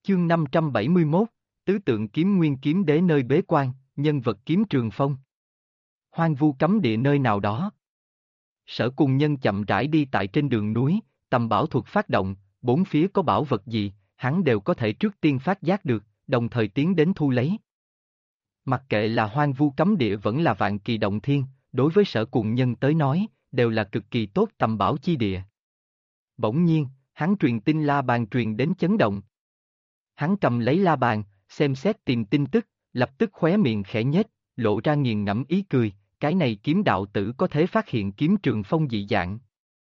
Chương 571, Tứ tượng kiếm nguyên kiếm đế nơi bế quan, nhân vật Kiếm Trường Phong. Hoang vu cấm địa nơi nào đó. Sở Cùng Nhân chậm rãi đi tại trên đường núi, tầm bảo thuật phát động, bốn phía có bảo vật gì, hắn đều có thể trước tiên phát giác được, đồng thời tiến đến thu lấy. Mặc kệ là hoang vu cấm địa vẫn là vạn kỳ động thiên, đối với Sở Cùng Nhân tới nói, đều là cực kỳ tốt tầm bảo chi địa. Bỗng nhiên, hắn truyền tin la bàn truyền đến chấn động. Hắn cầm lấy la bàn, xem xét tìm tin tức, lập tức khóe miệng khẽ nhếch, lộ ra nghiền ngẫm ý cười, cái này kiếm đạo tử có thể phát hiện Kiếm Trường Phong dị dạng.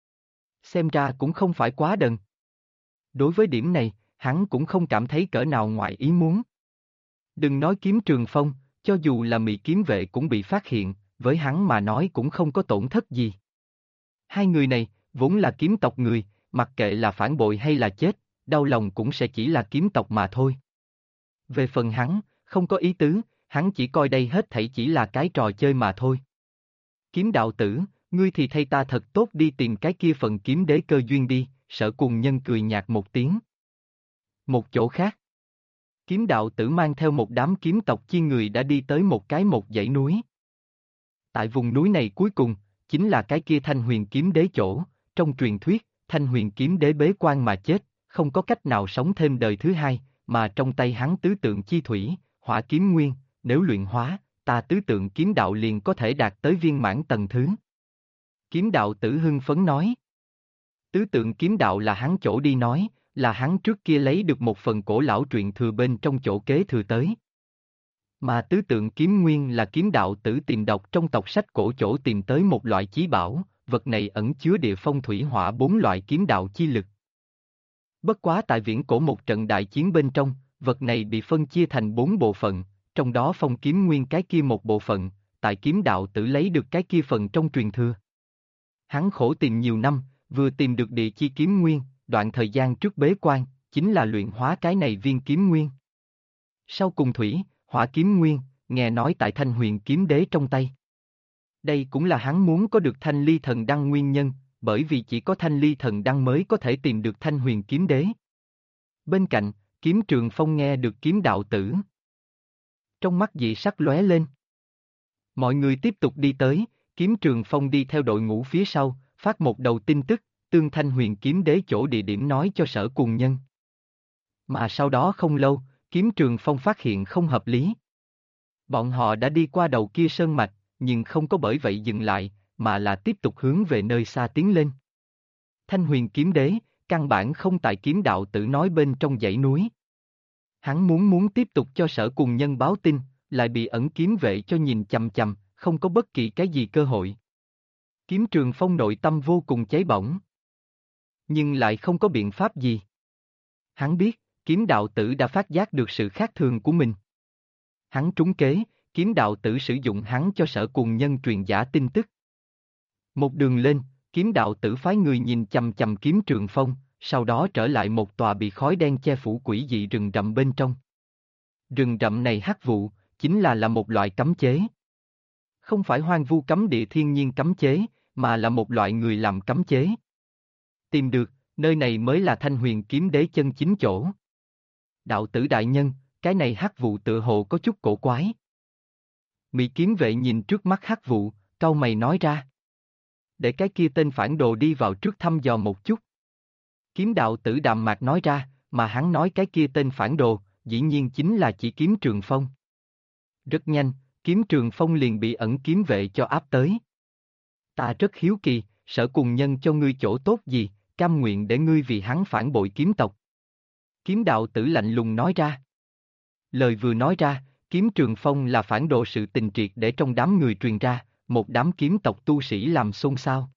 Xem ra cũng không phải quá đần. Đối với điểm này, hắn cũng không cảm thấy cỡ nào ngoài ý muốn. Đừng nói Kiếm Trường Phong, cho dù là Mị Kiếm Vệ cũng bị phát hiện, với hắn mà nói cũng không có tổn thất gì. Hai người này, vốn là kiếm tộc người, mặc kệ là phản bội hay là chết, đau lòng cũng sẽ chỉ là kiếm tộc mà thôi. Về phần hắn, không có ý tứ, hắn chỉ coi đây hết thảy chỉ là cái trò chơi mà thôi. Kiếm đạo tử, ngươi thì thay ta thật tốt đi tìm cái kia phần kiếm đế cơ duyên đi, Sở Cùng Nhân cười nhạt một tiếng. Một chỗ khác, kiếm đạo tử mang theo một đám kiếm tộc chi người đã đi tới một dãy núi. Tại vùng núi này cuối cùng, chính là cái kia Thanh Huyền kiếm đế chỗ, trong truyền thuyết, Thanh Huyền kiếm đế bế quan mà chết, không có cách nào sống thêm đời thứ hai, mà trong tay hắn tứ tượng chi thủy, hỏa kiếm nguyên, nếu luyện hóa, ta tứ tượng kiếm đạo liền có thể đạt tới viên mãn tầng thứ. Kiếm đạo tử hưng phấn nói. Tứ tượng kiếm đạo là hắn chỗ đi nói, là hắn trước kia lấy được một phần cổ lão truyện thừa bên trong chỗ kế thừa tới. Mà tứ tượng kiếm nguyên là kiếm đạo tử tìm đọc trong tộc sách cổ chỗ tìm tới một loại chí bảo, vật này ẩn chứa địa phong thủy hỏa bốn loại kiếm đạo chi lực. Bất quá tại viễn cổ một trận đại chiến bên trong, vật này bị phân chia thành 4 bộ phận, trong đó phong kiếm nguyên cái kia một bộ phận, tại kiếm đạo tử lấy được cái kia phần trong truyền thừa. Hắn khổ tìm nhiều năm, vừa tìm được địa chi kiếm nguyên, đoạn thời gian trước bế quan, chính là luyện hóa cái này viên kiếm nguyên. Sau cùng thủy, hỏa kiếm nguyên, nghe nói tại Thanh Huyền kiếm đế trong tay. Đây cũng là hắn muốn có được Thanh Ly Thần Đăng nguyên nhân, bởi vì chỉ có Thanh Ly Thần Đăng mới có thể tìm được Thanh Huyền kiếm đế. Bên cạnh, Kiếm Trường Phong nghe được kiếm đạo tử. Trong mắt dị sắc lóe lên. Mọi người tiếp tục đi tới, Kiếm Trường Phong đi theo đội ngũ phía sau, phát một đầu tin tức, tương Thanh Huyền kiếm đế chỗ địa điểm nói cho Sở Cùng Nhân. Mà sau đó không lâu, Kiếm Trường Phong phát hiện không hợp lý. Bọn họ đã đi qua đầu kia sơn mạch, nhưng không có bởi vậy dừng lại, mà là tiếp tục hướng về nơi xa tiến lên. Thanh Huyền kiếm đế, căn bản không tại kiếm đạo tử nói bên trong dãy núi. Hắn muốn tiếp tục cho Sở Cùng Nhân báo tin, lại bị ẩn kiếm vệ cho nhìn chằm chằm, không có bất kỳ cái gì cơ hội. Kiếm Trường Phong nội tâm vô cùng cháy bỏng. Nhưng lại không có biện pháp gì. Hắn biết, kiếm đạo tử đã phát giác được sự khác thường của mình. Hắn trúng kế, kiếm đạo tử sử dụng hắn cho Sở Cùng Nhân truyền giả tin tức. Một đường lên, kiếm đạo tử phái người nhìn chằm chằm Kiếm Trường Phong, sau đó trở lại một tòa bị khói đen che phủ quỷ dị rừng rậm bên trong. Rừng rậm này hắc vụ, chính là một loại cấm chế. Không phải hoang vu cấm địa thiên nhiên cấm chế, mà là một loại người làm cấm chế. Tìm được, nơi này mới là Thanh Huyền kiếm đế chân chính chỗ. Đạo tử đại nhân, cái này hắc vụ tựa hồ có chút cổ quái. Mị kiếm vệ nhìn trước mắt hắc vụ, cau mày nói ra. Để cái kia tên phản đồ đi vào trước thăm dò một chút. Kiếm đạo tử đạm mạc nói ra, mà hắn nói cái kia tên phản đồ, dĩ nhiên chính là chỉ Kiếm Trường Phong. Rất nhanh, Kiếm Trường Phong liền bị ẩn kiếm vệ cho áp tới. Ta rất hiếu kỳ, Sở Cùng Nhân cho ngươi chỗ tốt gì, cam nguyện để ngươi vì hắn phản bội kiếm tộc. Kiếm đạo tử lạnh lùng nói ra. Lời vừa nói ra, Kiếm Trường Phong là phản đồ sự tình triệt để trong đám người truyền ra, một đám kiếm tộc tu sĩ làm xôn xao.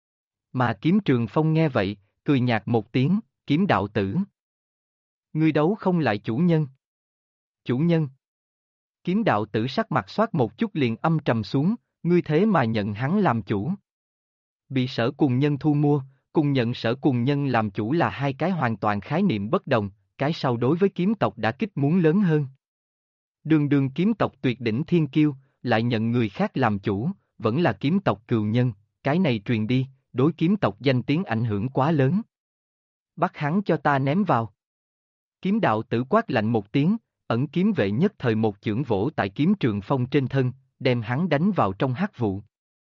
Mà Kiếm Trường Phong nghe vậy, cười nhạt một tiếng, kiếm đạo tử. Ngươi đấu không lại chủ nhân. Chủ nhân. Kiếm đạo tử sắc mặt xoát một chút liền âm trầm xuống, ngươi thế mà nhận hắn làm chủ. Bị Sở Cùng Nhân thu mua, cùng nhận Sở Cùng Nhân làm chủ là hai cái hoàn toàn khái niệm bất đồng, cái sau đối với kiếm tộc đã kích muốn lớn hơn. Đường đường kiếm tộc tuyệt đỉnh thiên kiêu, lại nhận người khác làm chủ, vẫn là kiếm tộc cừu nhân, cái này truyền đi, đối kiếm tộc danh tiếng ảnh hưởng quá lớn. Bắt hắn cho ta ném vào. Kiếm đạo tử quát lạnh một tiếng, ẩn kiếm vệ nhất thời một chưởng vỗ tại kiếm Trường Phong trên thân, đem hắn đánh vào trong hắc vụ.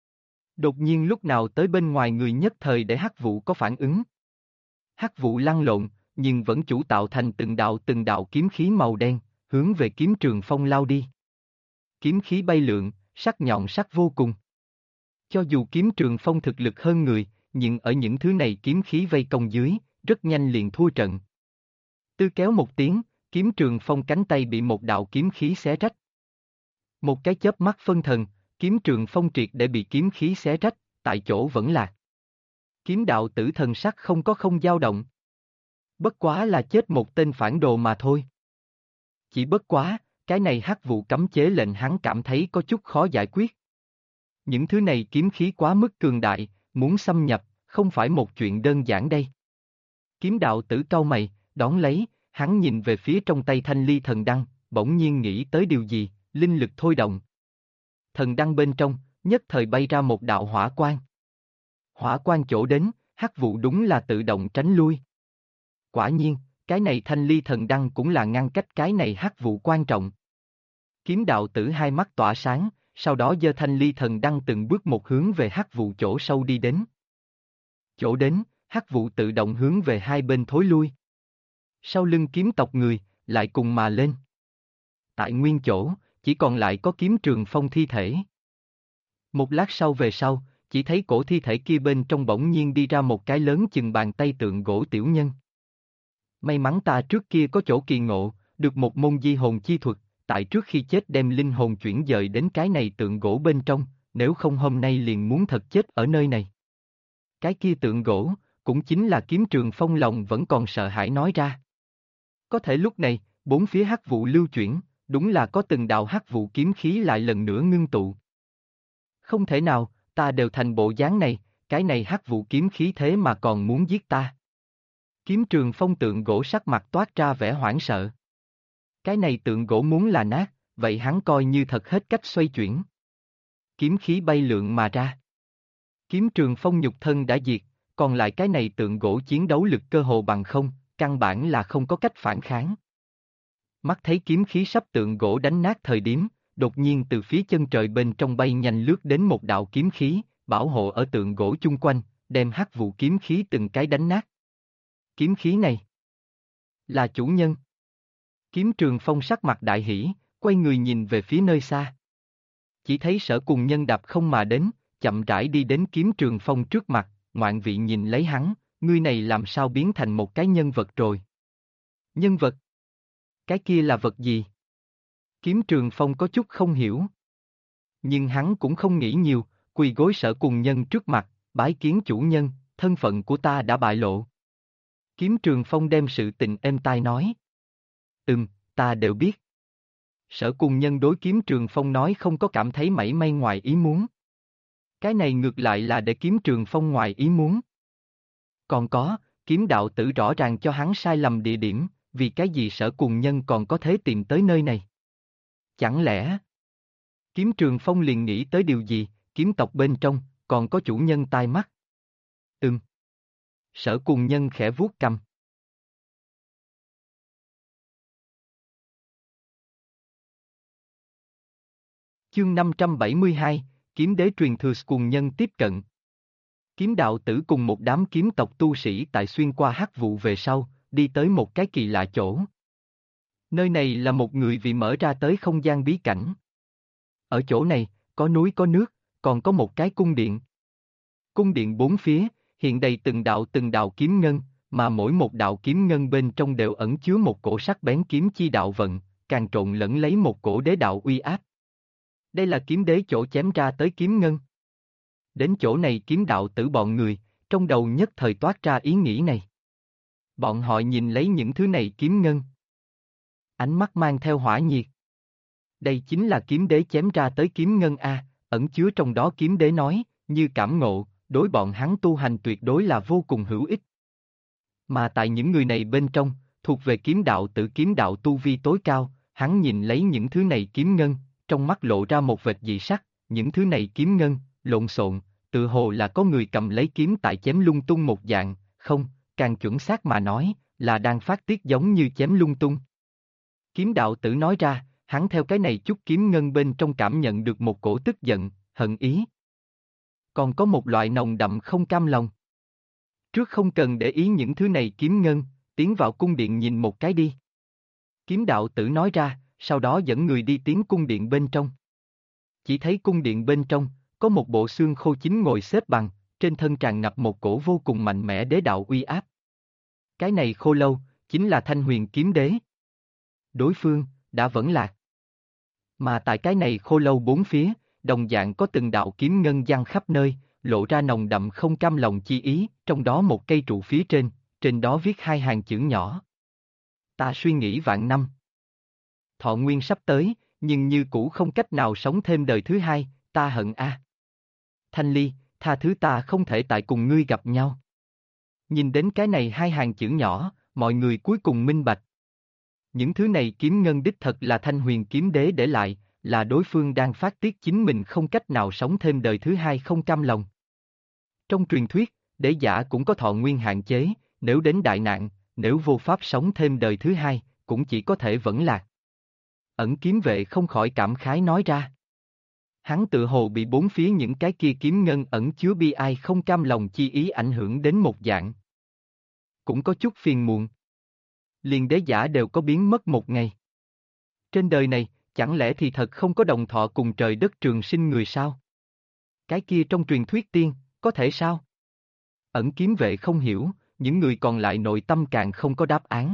Đột nhiên lúc nào tới bên ngoài người nhất thời để hắc vụ có phản ứng. Hắc vụ lăn lộn, nhưng vẫn chủ tạo thành từng đạo kiếm khí màu đen, hướng về kiếm Trường Phong lao đi. Kiếm khí bay lượn, sắc nhọn sắc vô cùng. Cho dù kiếm Trường Phong thực lực hơn người, nhưng ở những thứ này kiếm khí vây công dưới, rất nhanh liền thua trận. Tư kéo một tiếng, kiếm Trường Phong cánh tay bị một đạo kiếm khí xé rách. Một cái chớp mắt phân thần, kiếm Trường Phong triệt để bị kiếm khí xé rách, tại chỗ vẫn lạc. Kiếm đạo tử thần sắc không dao động. Bất quá là chết một tên phản đồ mà thôi. Chỉ bất quá, cái này hắc vụ cấm chế lệnh hắn cảm thấy có chút khó giải quyết. Những thứ này kiếm khí quá mức cường đại, muốn xâm nhập, không phải một chuyện đơn giản đây. Kiếm đạo tử cau mày, đón lấy, hắn nhìn về phía trong tay thanh ly thần đăng, bỗng nhiên nghĩ tới điều gì, linh lực thôi động. Thần đăng bên trong, nhất thời bay ra một đạo hỏa quang. Hỏa quang chỗ đến, hắc vụ đúng là tự động tránh lui. Quả nhiên, cái này thanh ly thần đăng cũng là ngăn cách cái này hắc vụ quan trọng. Kiếm đạo tử hai mắt tỏa sáng, sau đó giơ thanh ly thần đăng từng bước một hướng về hắc vụ chỗ sâu đi đến. Chỗ đến, hắc vụ tự động hướng về hai bên thối lui. Sau lưng kiếm tộc người, lại cùng mà lên. Tại nguyên chỗ, chỉ còn lại có kiếm Trường Phong thi thể. Một lát sau về sau, chỉ thấy cổ thi thể kia bên trong bỗng nhiên đi ra một cái lớn chừng bàn tay tượng gỗ tiểu nhân. May mắn ta trước kia có chỗ kỳ ngộ, được một môn di hồn chi thuật, tại trước khi chết đem linh hồn chuyển dời đến cái này tượng gỗ bên trong, nếu không hôm nay liền muốn thật chết ở nơi này. Cái kia tượng gỗ, cũng chính là kiếm Trường Phong lòng vẫn còn sợ hãi nói ra. Có thể lúc này, bốn phía hắc vụ lưu chuyển, đúng là có từng đạo hắc vụ kiếm khí lại lần nữa ngưng tụ. Không thể nào, ta đều thành bộ dáng này, cái này hắc vụ kiếm khí thế mà còn muốn giết ta. Kiếm Trường Phong tượng gỗ sắc mặt toát ra vẻ hoảng sợ. Cái này tượng gỗ muốn là nát, vậy hắn coi như thật hết cách xoay chuyển. Kiếm khí bay lượn mà ra. Kiếm Trường Phong nhục thân đã diệt, còn lại cái này tượng gỗ chiến đấu lực cơ hồ bằng không, căn bản là không có cách phản kháng. Mắt thấy kiếm khí sắp tượng gỗ đánh nát thời điểm, đột nhiên từ phía chân trời bên trong bay nhanh lướt đến một đạo kiếm khí, bảo hộ ở tượng gỗ chung quanh, đem hắc vụ kiếm khí từng cái đánh nát. Kiếm khí này là chủ nhân. Kiếm Trường Phong sắc mặt đại hỉ, quay người nhìn về phía nơi xa. Chỉ thấy Sở Cùng Nhân đạp không mà đến, chậm rãi đi đến kiếm Trường Phong trước mặt, ngoạn vị nhìn lấy hắn, ngươi này làm sao biến thành một cái nhân vật rồi. Nhân vật? Cái kia là vật gì? Kiếm Trường Phong có chút không hiểu. Nhưng hắn cũng không nghĩ nhiều, quỳ gối Sở Cùng Nhân trước mặt, bái kiến chủ nhân, thân phận của ta đã bại lộ. Kiếm Trường Phong đem sự tình êm tai nói. Ta đều biết. Sở Cùng Nhân đối Kiếm Trường Phong nói không có cảm thấy mảy may ngoài ý muốn. Cái này ngược lại là để Kiếm Trường Phong ngoài ý muốn. Còn có, kiếm đạo tử rõ ràng cho hắn sai lầm địa điểm, vì cái gì Sở Cùng Nhân còn có thể tìm tới nơi này? Chẳng lẽ... Kiếm Trường Phong liền nghĩ tới điều gì, kiếm tộc bên trong, còn có chủ nhân tai mắt. Sở Cùng Nhân khẽ vuốt cằm. Chương 572, Kiếm Đế truyền thừa. Cùng Nhân tiếp cận. Kiếm đạo tử cùng một đám kiếm tộc tu sĩ tại xuyên qua hắc vụ về sau, đi tới một cái kỳ lạ chỗ. Nơi này là một người vì mở ra tới không gian bí cảnh. Ở chỗ này, có núi có nước, còn có một cái cung điện. Cung điện bốn phía, hiện đầy từng đạo kiếm ngân, mà mỗi một đạo kiếm ngân bên trong đều ẩn chứa một cổ sắc bén kiếm chi đạo vận, càng trộn lẫn lấy một cổ đế đạo uy áp. Đây là kiếm đế chỗ chém ra tới kiếm ngân. Đến chỗ này kiếm đạo tử bọn người, trong đầu nhất thời toát ra ý nghĩ này. Bọn họ nhìn lấy những thứ này kiếm ngân. Ánh mắt mang theo hỏa nhiệt. Đây chính là kiếm đế chém ra tới kiếm ngân A, ẩn chứa trong đó kiếm đế nói, như cảm ngộ, đối bọn hắn tu hành tuyệt đối là vô cùng hữu ích. Mà tại những người này bên trong, thuộc về kiếm đạo tu vi tối cao, hắn nhìn lấy những thứ này kiếm ngân, trong mắt lộ ra một vệt dị sắc, những thứ này kiếm ngân, lộn xộn, tự hồ là có người cầm lấy kiếm tại chém lung tung một dạng, không, càng chuẩn xác mà nói, là đang phát tiết giống như chém lung tung. Kiếm đạo tử nói ra, hắn theo cái này chút kiếm ngân bên trong cảm nhận được một cổ tức giận, hận ý. Còn có một loại nồng đậm không cam lòng. Trước không cần để ý những thứ này kiếm ngân, tiến vào cung điện nhìn một cái đi. Kiếm đạo tử nói ra, sau đó dẫn người đi tiến cung điện bên trong. Chỉ thấy cung điện bên trong, có một bộ xương khô chính ngồi xếp bằng, trên thân tràn ngập một cổ vô cùng mạnh mẽ đế đạo uy áp. Cái này khô lâu, chính là Thanh Huyền Kiếm Đế. Đối phương, đã vẫn lạc. Mà tại cái này khô lâu bốn phía, đồng dạng có từng đạo kiếm ngân giăng khắp nơi, lộ ra nồng đậm không cam lòng chi ý, trong đó một cây trụ phía trên đó viết hai hàng chữ nhỏ. Ta suy nghĩ vạn năm. Thọ nguyên sắp tới, nhưng như cũ không cách nào sống thêm đời thứ hai, ta hận a. Thanh Ly, tha thứ ta không thể tại cùng ngươi gặp nhau. Nhìn đến cái này hai hàng chữ nhỏ, mọi người cuối cùng minh bạch. Những thứ này kiếm ngân đích thật là Thanh Huyền Kiếm Đế để lại, là đối phương đang phát tiết chính mình không cách nào sống thêm đời thứ hai không cam lòng. Trong truyền thuyết, đế giả cũng có thọ nguyên hạn chế, nếu đến đại nạn, nếu vô pháp sống thêm đời thứ hai, cũng chỉ có thể vẫn lạc. Ẩn kiếm vệ không khỏi cảm khái nói ra. Hắn tự hồ bị bốn phía những cái kia kiếm ngân ẩn chứa bi ai không cam lòng chi ý ảnh hưởng đến một dạng. Cũng có chút phiền muộn. Liền đế giả đều có biến mất một ngày. Trên đời này, chẳng lẽ thì thật không có đồng thọ cùng trời đất trường sinh người sao? Cái kia trong truyền thuyết tiên, có thể sao? Ẩn kiếm vệ không hiểu, những người còn lại nội tâm càng không có đáp án.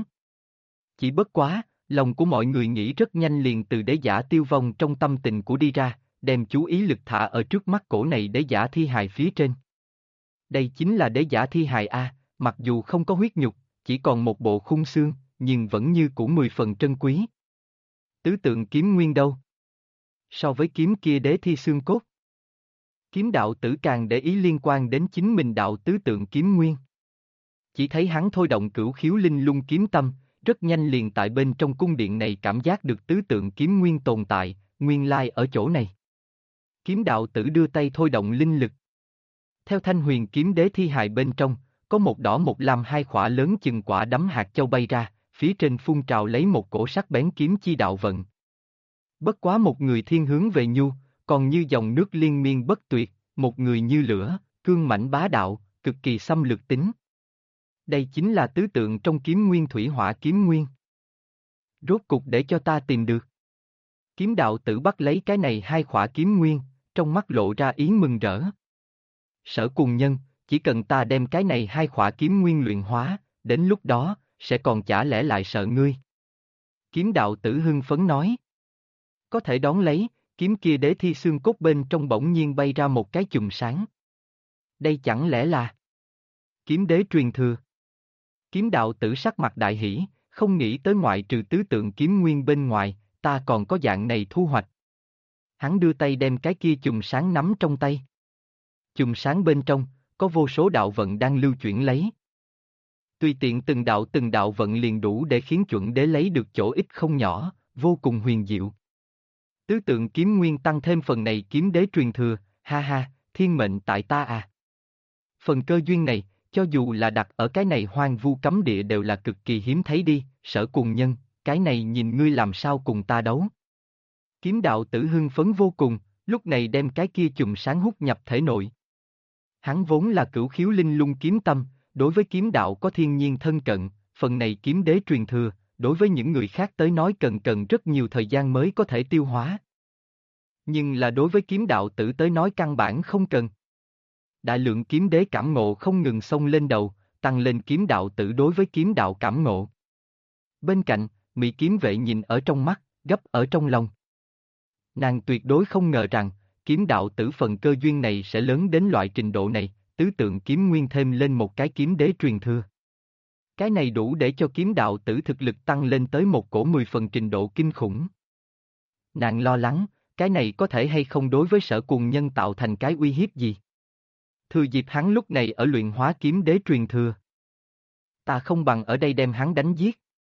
Chỉ bất quá, lòng của mọi người nghĩ rất nhanh liền từ đế giả tiêu vong trong tâm tình của đi ra, đem chú ý lực thả ở trước mắt cổ này đế giả thi hài phía trên. Đây chính là đế giả thi hài A, mặc dù không có huyết nhục, chỉ còn một bộ khung xương, nhưng vẫn như cũ 10 phần trân quý. Tứ tượng kiếm nguyên đâu? So với kiếm kia đế thi xương cốt. Kiếm đạo tử càng để ý liên quan đến chính mình đạo tứ tượng kiếm nguyên. Chỉ thấy hắn thôi động cửu khiếu linh lung kiếm tâm, rất nhanh liền tại bên trong cung điện này cảm giác được tứ tượng kiếm nguyên tồn tại, nguyên lai ở chỗ này. Kiếm đạo tử đưa tay thôi động linh lực. Theo Thanh Huyền Kiếm Đế thi hài bên trong, có một đỏ một lam hai khỏa lớn chừng quả đấm hạt châu bay ra, phía trên phun trào lấy một cổ sắc bén kiếm chi đạo vận. Bất quá một người thiên hướng về nhu, còn như dòng nước liên miên bất tuyệt, một người như lửa, cương mãnh bá đạo, cực kỳ xâm lược tính. Đây chính là tứ tượng trong kiếm nguyên thủy hỏa kiếm nguyên. Rốt cục để cho ta tìm được. Kiếm đạo tử bắt lấy cái này hai khỏa kiếm nguyên, trong mắt lộ ra ý mừng rỡ. Sở cùng nhân, chỉ cần ta đem cái này hai khỏa kiếm nguyên luyện hóa, đến lúc đó, sẽ còn chả lẽ lại sợ ngươi. Kiếm đạo tử hưng phấn nói. Có thể đón lấy, kiếm kia đế thi xương cốt bên trong bỗng nhiên bay ra một cái chùm sáng. Đây chẳng lẽ là kiếm đế truyền thừa. Kiếm đạo tử sắc mặt đại hỉ, không nghĩ tới ngoại trừ tứ tượng kiếm nguyên bên ngoài, ta còn có dạng này thu hoạch. Hắn đưa tay đem cái kia chùm sáng nắm trong tay. Chùm sáng bên trong, có vô số đạo vận đang lưu chuyển lấy. Tùy tiện từng đạo vận liền đủ để khiến chuẩn đế lấy được chỗ ít không nhỏ, vô cùng huyền diệu. Tứ tượng kiếm nguyên tăng thêm phần này kiếm đế truyền thừa, ha ha, thiên mệnh tại ta à. Phần cơ duyên này, cho dù là đặt ở cái này hoang vu cấm địa đều là cực kỳ hiếm thấy đi, Sở cùng nhân, cái này nhìn ngươi làm sao cùng ta đấu. Kiếm đạo tử hưng phấn vô cùng, lúc này đem cái kia chùm sáng hút nhập thể nội. Hắn vốn là cửu khiếu linh lung kiếm tâm, đối với kiếm đạo có thiên nhiên thân cận, phần này kiếm đế truyền thừa, đối với những người khác tới nói cần rất nhiều thời gian mới có thể tiêu hóa. Nhưng là đối với kiếm đạo tử tới nói căn bản không cần. Đại lượng kiếm đế cảm ngộ không ngừng xông lên đầu, tăng lên kiếm đạo tử đối với kiếm đạo cảm ngộ. Bên cạnh, Mị kiếm vệ nhìn ở trong mắt, gấp ở trong lòng. Nàng tuyệt đối không ngờ rằng, kiếm đạo tử phần cơ duyên này sẽ lớn đến loại trình độ này, tứ tượng kiếm nguyên thêm lên một cái kiếm đế truyền thừa. Cái này đủ để cho kiếm đạo tử thực lực tăng lên tới một cổ 10 phần trình độ kinh khủng. Nàng lo lắng, cái này có thể hay không đối với Sở cùng nhân tạo thành cái uy hiếp gì. Thừa dịp hắn lúc này ở luyện hóa kiếm đế truyền thừa. Ta không bằng ở đây đem hắn đánh giết.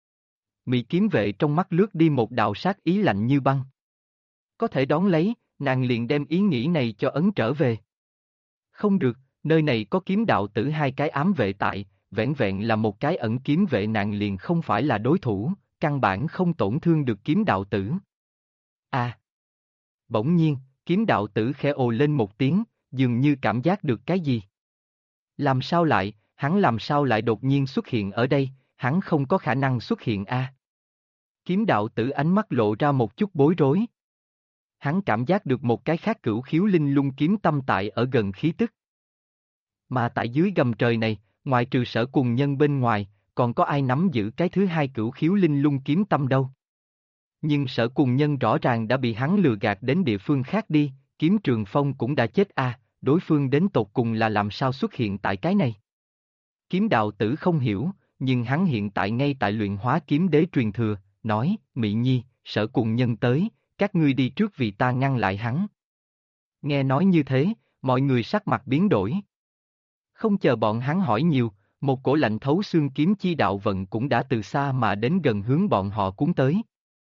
Mị kiếm vệ trong mắt lướt đi một đạo sát ý lạnh như băng. Có thể đón lấy, nàng liền đem ý nghĩ này cho ấn trở về. Không được, nơi này có kiếm đạo tử hai cái ám vệ tại, vẻn vẹn là một cái ẩn kiếm vệ nàng liền không phải là đối thủ, căn bản không tổn thương được kiếm đạo tử. À! Bỗng nhiên, kiếm đạo tử khẽ ồ lên một tiếng, dường như cảm giác được cái gì. Hắn làm sao lại đột nhiên xuất hiện ở đây, hắn không có khả năng xuất hiện a. Kiếm đạo tử ánh mắt lộ ra một chút bối rối. Hắn cảm giác được một cái khác cửu khiếu linh lung kiếm tâm tại ở gần khí tức. Mà tại dưới gầm trời này, ngoài trừ Sở Cùng Nhân bên ngoài, còn có ai nắm giữ cái thứ hai cửu khiếu linh lung kiếm tâm đâu. Nhưng Sở Cùng Nhân rõ ràng đã bị hắn lừa gạt đến địa phương khác đi, Kiếm Trường Phong cũng đã chết a, đối phương đến tột cùng là làm sao xuất hiện tại cái này. Kiếm đạo tử không hiểu, nhưng hắn hiện tại ngay tại luyện hóa kiếm đế truyền thừa, nói, Mị Nhi, Sở Cùng Nhân tới, các ngươi đi trước vì ta ngăn lại hắn. Nghe nói như thế, mọi người sắc mặt biến đổi. Không chờ bọn hắn hỏi nhiều, một cổ lạnh thấu xương kiếm chi đạo vận cũng đã từ xa mà đến gần hướng bọn họ cuốn tới.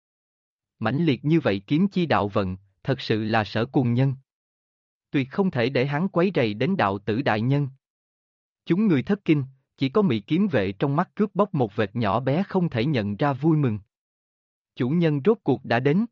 Mãnh liệt như vậy kiếm chi đạo vận, thật sự là Sở Cùng Nhân. Tuyệt không thể để hắn quấy rầy đến đạo tử đại nhân. Chúng người thất kinh, chỉ có Mị kiếm vệ trong mắt cướp bóc một vệt nhỏ bé không thể nhận ra vui mừng. Chủ nhân rốt cuộc đã đến.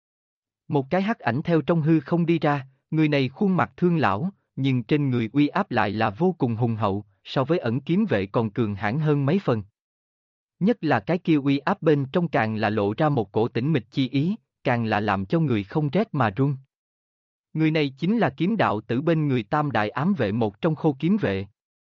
Một cái hắc ảnh theo trong hư không đi ra, người này khuôn mặt thương lão, nhưng trên người uy áp lại là vô cùng hùng hậu, so với ẩn kiếm vệ còn cường hãn hơn mấy phần. Nhất là cái kia uy áp bên trong càng là lộ ra một cổ tĩnh mịch chi ý, càng là làm cho người không rét mà run. Người này chính là kiếm đạo tử bên người Tam Đại ám vệ một trong Khô kiếm vệ.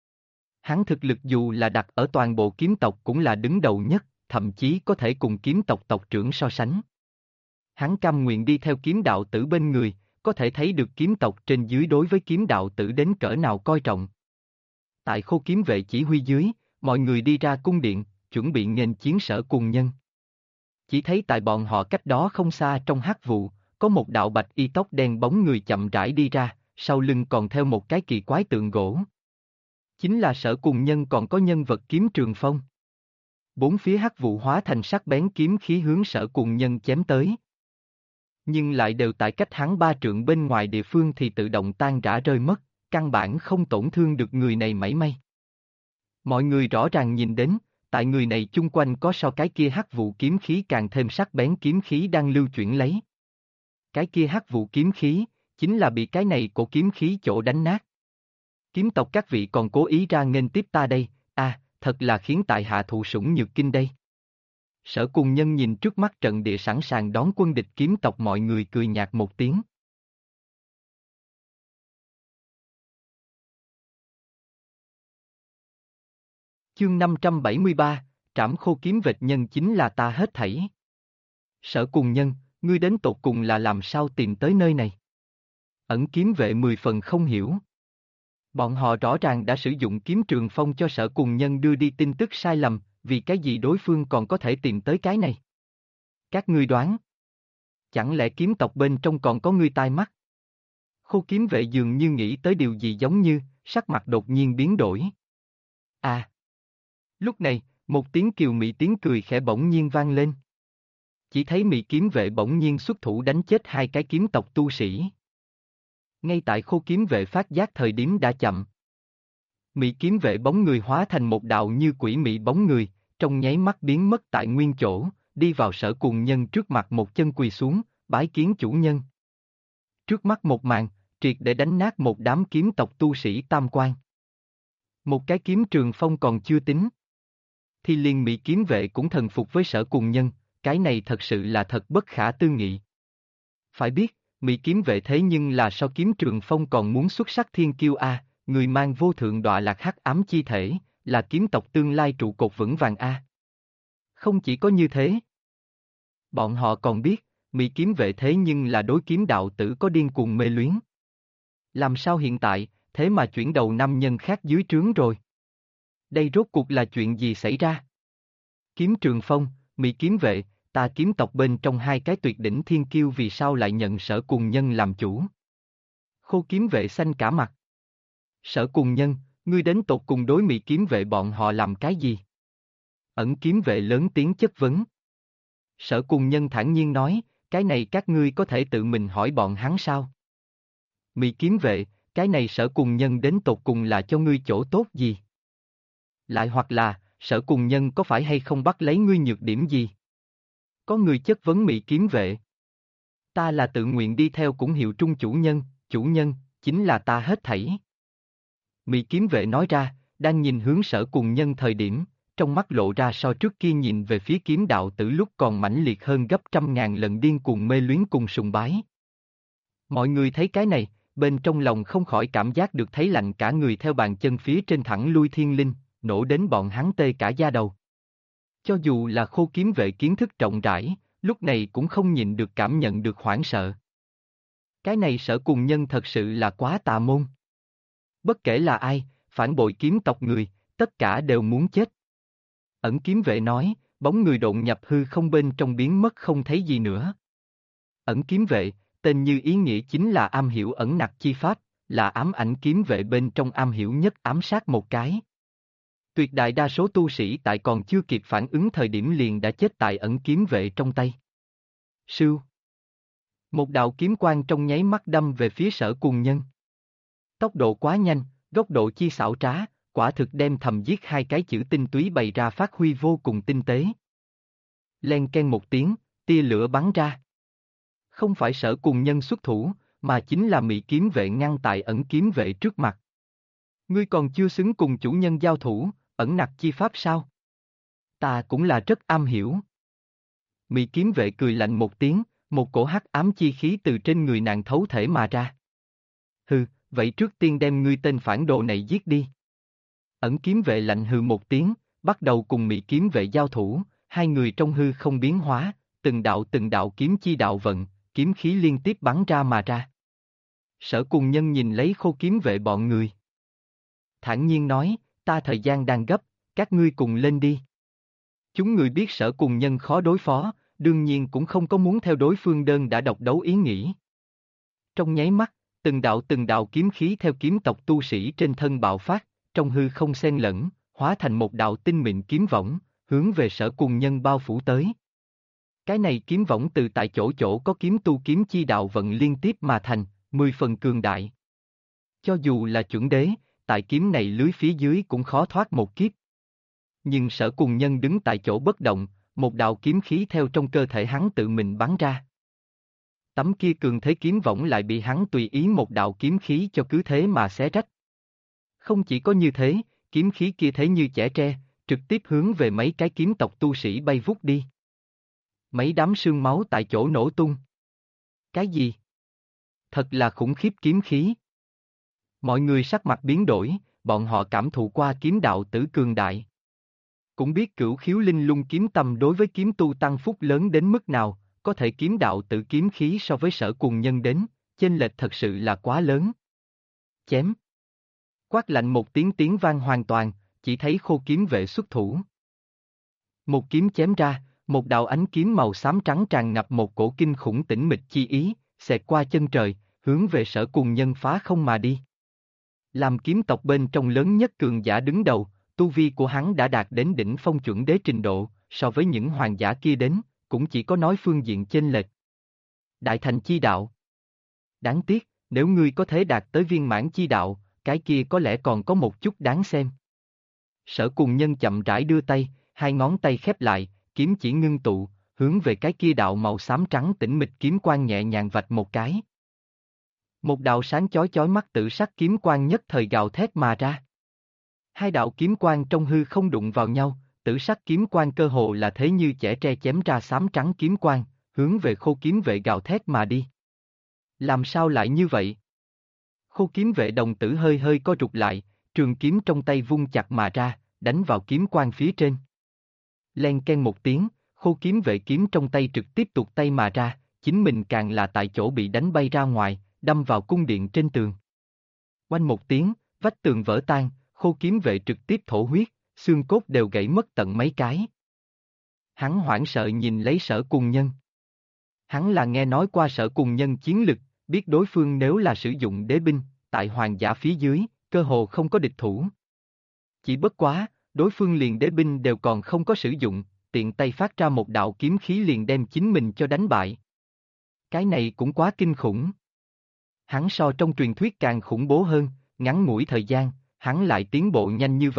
Hắn thực lực dù là đặt ở toàn bộ kiếm tộc cũng là đứng đầu nhất, thậm chí có thể cùng kiếm tộc tộc trưởng so sánh. Hắn cam nguyện đi theo kiếm đạo tử bên người, có thể thấy được kiếm tộc trên dưới đối với kiếm đạo tử đến cỡ nào coi trọng. Tại Khô kiếm vệ chỉ huy dưới, mọi người đi ra cung điện, chuẩn bị nghênh chiến Sở Cùng Nhân. Chỉ thấy tại bọn họ cách đó không xa trong hắc vụ, có một đạo bạch y tóc đen bóng người chậm rãi đi ra, sau lưng còn theo một cái kỳ quái tượng gỗ. Chính là Sở Cùng Nhân còn có nhân vật Kiếm Trường Phong. Bốn phía hắc vụ hóa thành sắc bén kiếm khí hướng Sở Cùng Nhân chém tới. Nhưng lại đều tại cách hắn 3 trượng bên ngoài địa phương thì tự động tan rã rơi mất, căn bản không tổn thương được người này mảy may. Mọi người rõ ràng nhìn đến, tại người này chung quanh có so cái kia hắc vụ kiếm khí càng thêm sắc bén kiếm khí đang lưu chuyển lấy. Cái kia hắc vụ kiếm khí, chính là bị cái này cổ kiếm khí chỗ đánh nát. Kiếm tộc các vị còn cố ý ra nghênh tiếp ta đây, thật là khiến tại hạ thụ sủng nhược kinh đây. Sở Cùng Nhân nhìn trước mắt trận địa sẵn sàng đón quân địch kiếm tộc, mọi người cười nhạt một tiếng. Chương 573, Trảm Khô kiếm vệt nhân chính là ta hết thảy. Sở Cùng Nhân, ngươi đến tột cùng là làm sao tìm tới nơi này? Ẩn kiếm vệ 10 phần không hiểu. Bọn họ rõ ràng đã sử dụng Kiếm Trường Phong cho Sở Cùng Nhân đưa đi tin tức sai lầm, vì cái gì đối phương còn có thể tìm tới cái này? Các ngươi đoán. Chẳng lẽ kiếm tộc bên trong còn có ngươi tai mắt? Khô kiếm vệ dường như nghĩ tới điều gì giống như, sắc mặt đột nhiên biến đổi. Lúc này, một tiếng kiều mị tiếng cười khẽ bỗng nhiên vang lên. Chỉ thấy Mị kiếm vệ bỗng nhiên xuất thủ đánh chết 2 cái kiếm tộc tu sĩ. Ngay tại Khô kiếm vệ phát giác thời điểm đã chậm. Mị kiếm vệ bóng người hóa thành một đạo như quỷ mị bóng người, trong nháy mắt biến mất tại nguyên chỗ, đi vào Sở Cùng Nhân trước mặt một chân quỳ xuống, bái kiến chủ nhân. Trước mắt một màn, triệt để đánh nát một đám kiếm tộc tu sĩ tam quan. Một cái Kiếm Trường Phong còn chưa tính. Thì liền Mị kiếm vệ cũng thần phục với Sở Cùng Nhân, cái này thật sự là thật bất khả tư nghị. Phải biết, Mị kiếm vệ thế nhưng là so Kiếm Trường Phong còn muốn xuất sắc thiên kiêu a, người mang vô thượng đọa lạc hắc ám chi thể, là kiếm tộc tương lai trụ cột vững vàng a. Không chỉ có như thế. Bọn họ còn biết, Mị kiếm vệ thế nhưng là đối kiếm đạo tử có điên cuồng mê luyến. Làm sao hiện tại, thế mà chuyển đầu nam nhân khác dưới trướng rồi? Đây rốt cuộc là chuyện gì xảy ra? Kiếm Trường Phong, Mị kiếm vệ, ta kiếm tộc bên trong 2 cái tuyệt đỉnh thiên kiêu vì sao lại nhận Sở Cùng Nhân làm chủ? Khô kiếm vệ xanh cả mặt. Sở Cùng Nhân, ngươi đến tột cùng đối Mị kiếm vệ bọn họ làm cái gì? Ẩn kiếm vệ lớn tiếng chất vấn. Sở Cùng Nhân thản nhiên nói, cái này các ngươi có thể tự mình hỏi bọn hắn sao? Mị kiếm vệ, cái này Sở Cùng Nhân đến tột cùng là cho ngươi chỗ tốt gì? Lại hoặc là, Sở Cùng Nhân có phải hay không bắt lấy ngươi nhược điểm gì? Có người chất vấn Mị Kiếm Vệ. Ta là tự nguyện đi theo cũng hiệu trung chủ nhân, chính là ta hết thảy. Mị Kiếm Vệ nói ra, đang nhìn hướng Sở Cùng Nhân thời điểm, trong mắt lộ ra so trước kia nhìn về phía kiếm đạo tử lúc còn mãnh liệt hơn gấp 100.000 lần điên cuồng mê luyến cùng sùng bái. Mọi người thấy cái này, bên trong lòng không khỏi cảm giác được thấy lạnh cả người theo bàn chân phía trên thẳng lui thiên linh, nổ đến bọn hắn tê cả da đầu. Cho dù là Khô Kiếm Vệ kiến thức rộng rãi, lúc này cũng không nhịn được cảm nhận được hoảng sợ. Cái này Sở Cùng Nhân thật sự là quá tà môn. Bất kể là ai, phản bội kiếm tộc người, tất cả đều muốn chết. Ẩn Kiếm Vệ nói, bóng người độn nhập hư không bên trong biến mất không thấy gì nữa. Ẩn Kiếm Vệ, tên như ý nghĩa chính là am hiểu ẩn nặc chi pháp, là ám ảnh kiếm vệ bên trong am hiểu nhất ám sát một cái. Tuyệt đại đa số tu sĩ tại còn chưa kịp phản ứng thời điểm liền đã chết tại ẩn kiếm vệ trong tay. Sưu. Một đạo kiếm quang trong nháy mắt đâm về phía Sở Cùng Nhân. Tốc độ quá nhanh, góc độ chi xảo trá, quả thực đem thầm giết hai cái chữ tinh túy bày ra phát huy vô cùng tinh tế. Len ken một tiếng, tia lửa bắn ra. Không phải Sở Cùng Nhân xuất thủ, mà chính là Mị Kiếm Vệ ngăn tại ẩn kiếm vệ trước mặt. Ngươi còn chưa xứng cùng chủ nhân giao thủ, ẩn nặc chi pháp sao? Ta cũng là rất am hiểu. Mị Kiếm Vệ cười lạnh một tiếng, một cổ hắc ám chi khí từ trên người nàng thấu thể mà ra. Hừ, vậy trước tiên đem ngươi tên phản đồ này giết đi. Ẩn Kiếm Vệ lạnh hừ một tiếng, bắt đầu cùng Mị Kiếm Vệ giao thủ, hai người trong hư không biến hóa, từng đạo kiếm chi đạo vận, kiếm khí liên tiếp bắn ra mà ra. Sở Cùng Nhân nhìn lấy Khô Kiếm Vệ bọn người. Thản nhiên nói, ta thời gian đang gấp, các ngươi cùng lên đi. Chúng người biết Sở Cùng Nhân khó đối phó, đương nhiên cũng không có muốn theo đối phương đơn đã độc đấu ý nghĩ. Trong nháy mắt, từng đạo kiếm khí theo kiếm tộc tu sĩ trên thân bạo phát, trong hư không xen lẫn, hóa thành một đạo tinh mịn kiếm võng, hướng về Sở Cùng Nhân bao phủ tới. Cái này kiếm võng từ tại chỗ chỗ có kiếm tu kiếm chi đạo vận liên tiếp mà thành, 10 phần cường đại. Cho dù là chuẩn đế, tại kiếm này lưới phía dưới cũng khó thoát một kiếp. Nhưng Sở Cùng Nhân đứng tại chỗ bất động, một đạo kiếm khí theo trong cơ thể hắn tự mình bắn ra. Tấm kia cường thế kiếm võng lại bị hắn tùy ý một đạo kiếm khí cho cứ thế mà xé rách. Không chỉ có như thế, kiếm khí kia thế như chẻ tre, trực tiếp hướng về mấy cái kiếm tộc tu sĩ bay vút đi. Mấy đám sương máu tại chỗ nổ tung. Cái gì? Thật là khủng khiếp kiếm khí. Mọi người sắc mặt biến đổi, bọn họ cảm thụ qua kiếm đạo tử cường đại. Cũng biết Cửu Khiếu Linh Lung kiếm tâm đối với kiếm tu tăng phúc lớn đến mức nào, có thể kiếm đạo tử kiếm khí so với Sở Cùng Nhân đến, chênh lệch thật sự là quá lớn. Chém. Quát lạnh một tiếng tiếng vang hoàn toàn, chỉ thấy Khô Kiếm Vệ xuất thủ. Một kiếm chém ra, một đạo ánh kiếm màu xám trắng tràn ngập một cổ kinh khủng tĩnh mịch chi ý, xẹt qua chân trời, hướng về Sở Cùng Nhân phá không mà đi. Làm kiếm tộc bên trong lớn nhất cường giả đứng đầu, tu vi của hắn đã đạt đến đỉnh phong chuẩn đế trình độ, so với những hoàng giả kia đến, cũng chỉ có nói phương diện chênh lệch. Đại thành chi đạo. Đáng tiếc, nếu ngươi có thể đạt tới viên mãn chi đạo, cái kia có lẽ còn có một chút đáng xem. Sở Cùng Nhân chậm rãi đưa tay, hai ngón tay khép lại, kiếm chỉ ngưng tụ, hướng về cái kia đạo màu xám trắng tĩnh mịch kiếm quang nhẹ nhàng vạch một cái. Một đạo sáng chói chói mắt tự sắc kiếm quang nhất thời gào thét mà ra. Hai đạo kiếm quang trong hư không đụng vào nhau, tử sắc kiếm quang cơ hồ là thế như chẻ tre chém ra xám trắng kiếm quang, hướng về Khô Kiếm Vệ gào thét mà đi. Làm sao lại như vậy? Khô Kiếm Vệ đồng tử hơi hơi co rụt lại, trường kiếm trong tay vung chặt mà ra, đánh vào kiếm quang phía trên. Len ken một tiếng, Khô Kiếm Vệ kiếm trong tay trực tiếp tuột tay mà ra, chính mình càng là tại chỗ bị đánh bay ra ngoài, đâm vào cung điện trên tường. Oanh một tiếng, vách tường vỡ tan, Khô Kiếm Vệ trực tiếp thổ huyết, xương cốt đều gãy mất tận mấy cái. Hắn hoảng sợ nhìn lấy Sở Cùng Nhân. Hắn là nghe nói qua Sở Cùng Nhân chiến lực, biết đối phương nếu là sử dụng đế binh, tại hoàng giả phía dưới, cơ hồ không có địch thủ. Chỉ bất quá, đối phương liền đế binh đều còn không có sử dụng, tiện tay phát ra một đạo kiếm khí liền đem chính mình cho đánh bại. Cái này cũng quá kinh khủng. Hắn so trong truyền thuyết càng khủng bố hơn, ngắn ngủi thời gian, hắn lại tiến bộ nhanh như vậy,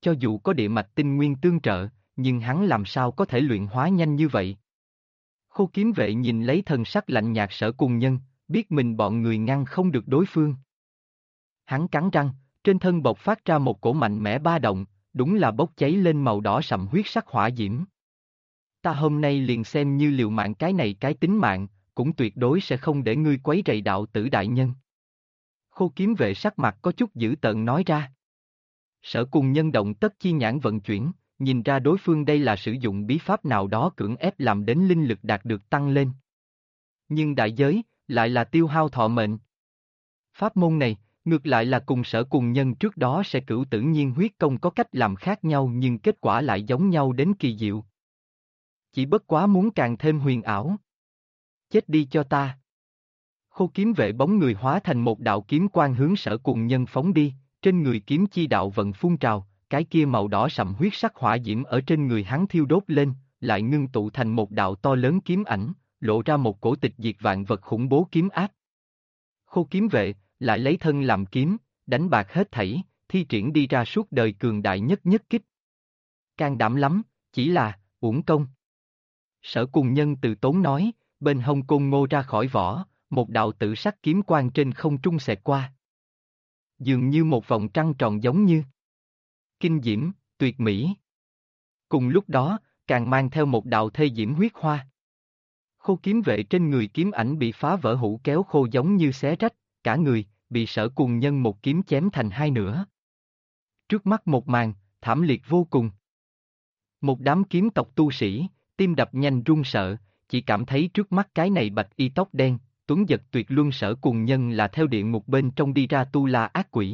cho dù có địa mạch tinh nguyên tương trợ, nhưng hắn làm sao có thể luyện hóa nhanh như vậy? Khô kiếm vệ nhìn lấy thần sắc lạnh nhạt Sở Cùng Nhân, biết mình bọn người ngăn không được đối phương. Hắn cắn răng, trên thân bộc phát ra một cổ mạnh mẽ ba động, đúng là bốc cháy lên màu đỏ sậm huyết sắc hỏa diễm. Ta hôm nay liền xem như liều mạng cái này cái tính mạng, cũng tuyệt đối sẽ không để ngươi quấy rầy đạo tử đại nhân. Khô kiếm vệ sắc mặt có chút dữ tợn nói ra. Sở Cùng Nhân động tất chi nhãn vận chuyển, nhìn ra đối phương đây là sử dụng bí pháp nào đó cưỡng ép làm đến linh lực đạt được tăng lên. Nhưng đại giới, lại là tiêu hao thọ mệnh. Pháp môn này, ngược lại là cùng Sở Cùng Nhân trước đó sẽ cửu tử nhiên huyết công có cách làm khác nhau nhưng kết quả lại giống nhau đến kỳ diệu. Chỉ bất quá muốn càng thêm huyền ảo. Chết đi cho ta. Khô kiếm vệ bóng người hóa thành một đạo kiếm quang hướng Sở Cùng Nhân phóng đi, trên người kiếm chi đạo vận phun trào, cái kia màu đỏ sậm huyết sắc hỏa diễm ở trên người hắn thiêu đốt lên, lại ngưng tụ thành một đạo to lớn kiếm ảnh, lộ ra một cổ tịch diệt vạn vật khủng bố kiếm áp. Khô kiếm vệ, lại lấy thân làm kiếm, đánh bạc hết thảy, thi triển đi ra suốt đời cường đại nhất nhất kích. Can đảm lắm, chỉ là, uổng công. Sở Cùng Nhân từ tốn nói, bên hông côn ngô ra khỏi vỏ, một đạo tử sắc kiếm quang trên không trung xẹt qua. Dường như một vòng trăng tròn giống như kinh diễm, tuyệt mỹ. Cùng lúc đó, càng mang theo một đạo thê diễm huyết hoa. Khô kiếm vệ trên người kiếm ảnh bị phá vỡ hũ kéo khô giống như xé rách, cả người, bị Sở Cùng Nhân một kiếm chém thành hai nửa. Trước mắt một màn, thảm liệt vô cùng. Một đám kiếm tộc tu sĩ, tim đập nhanh run sợ, chỉ cảm thấy trước mắt cái này bạch y tóc đen, tuấn giật tuyệt luân Sở Cùng Nhân là theo địa ngục bên trong đi ra tu la ác quỷ.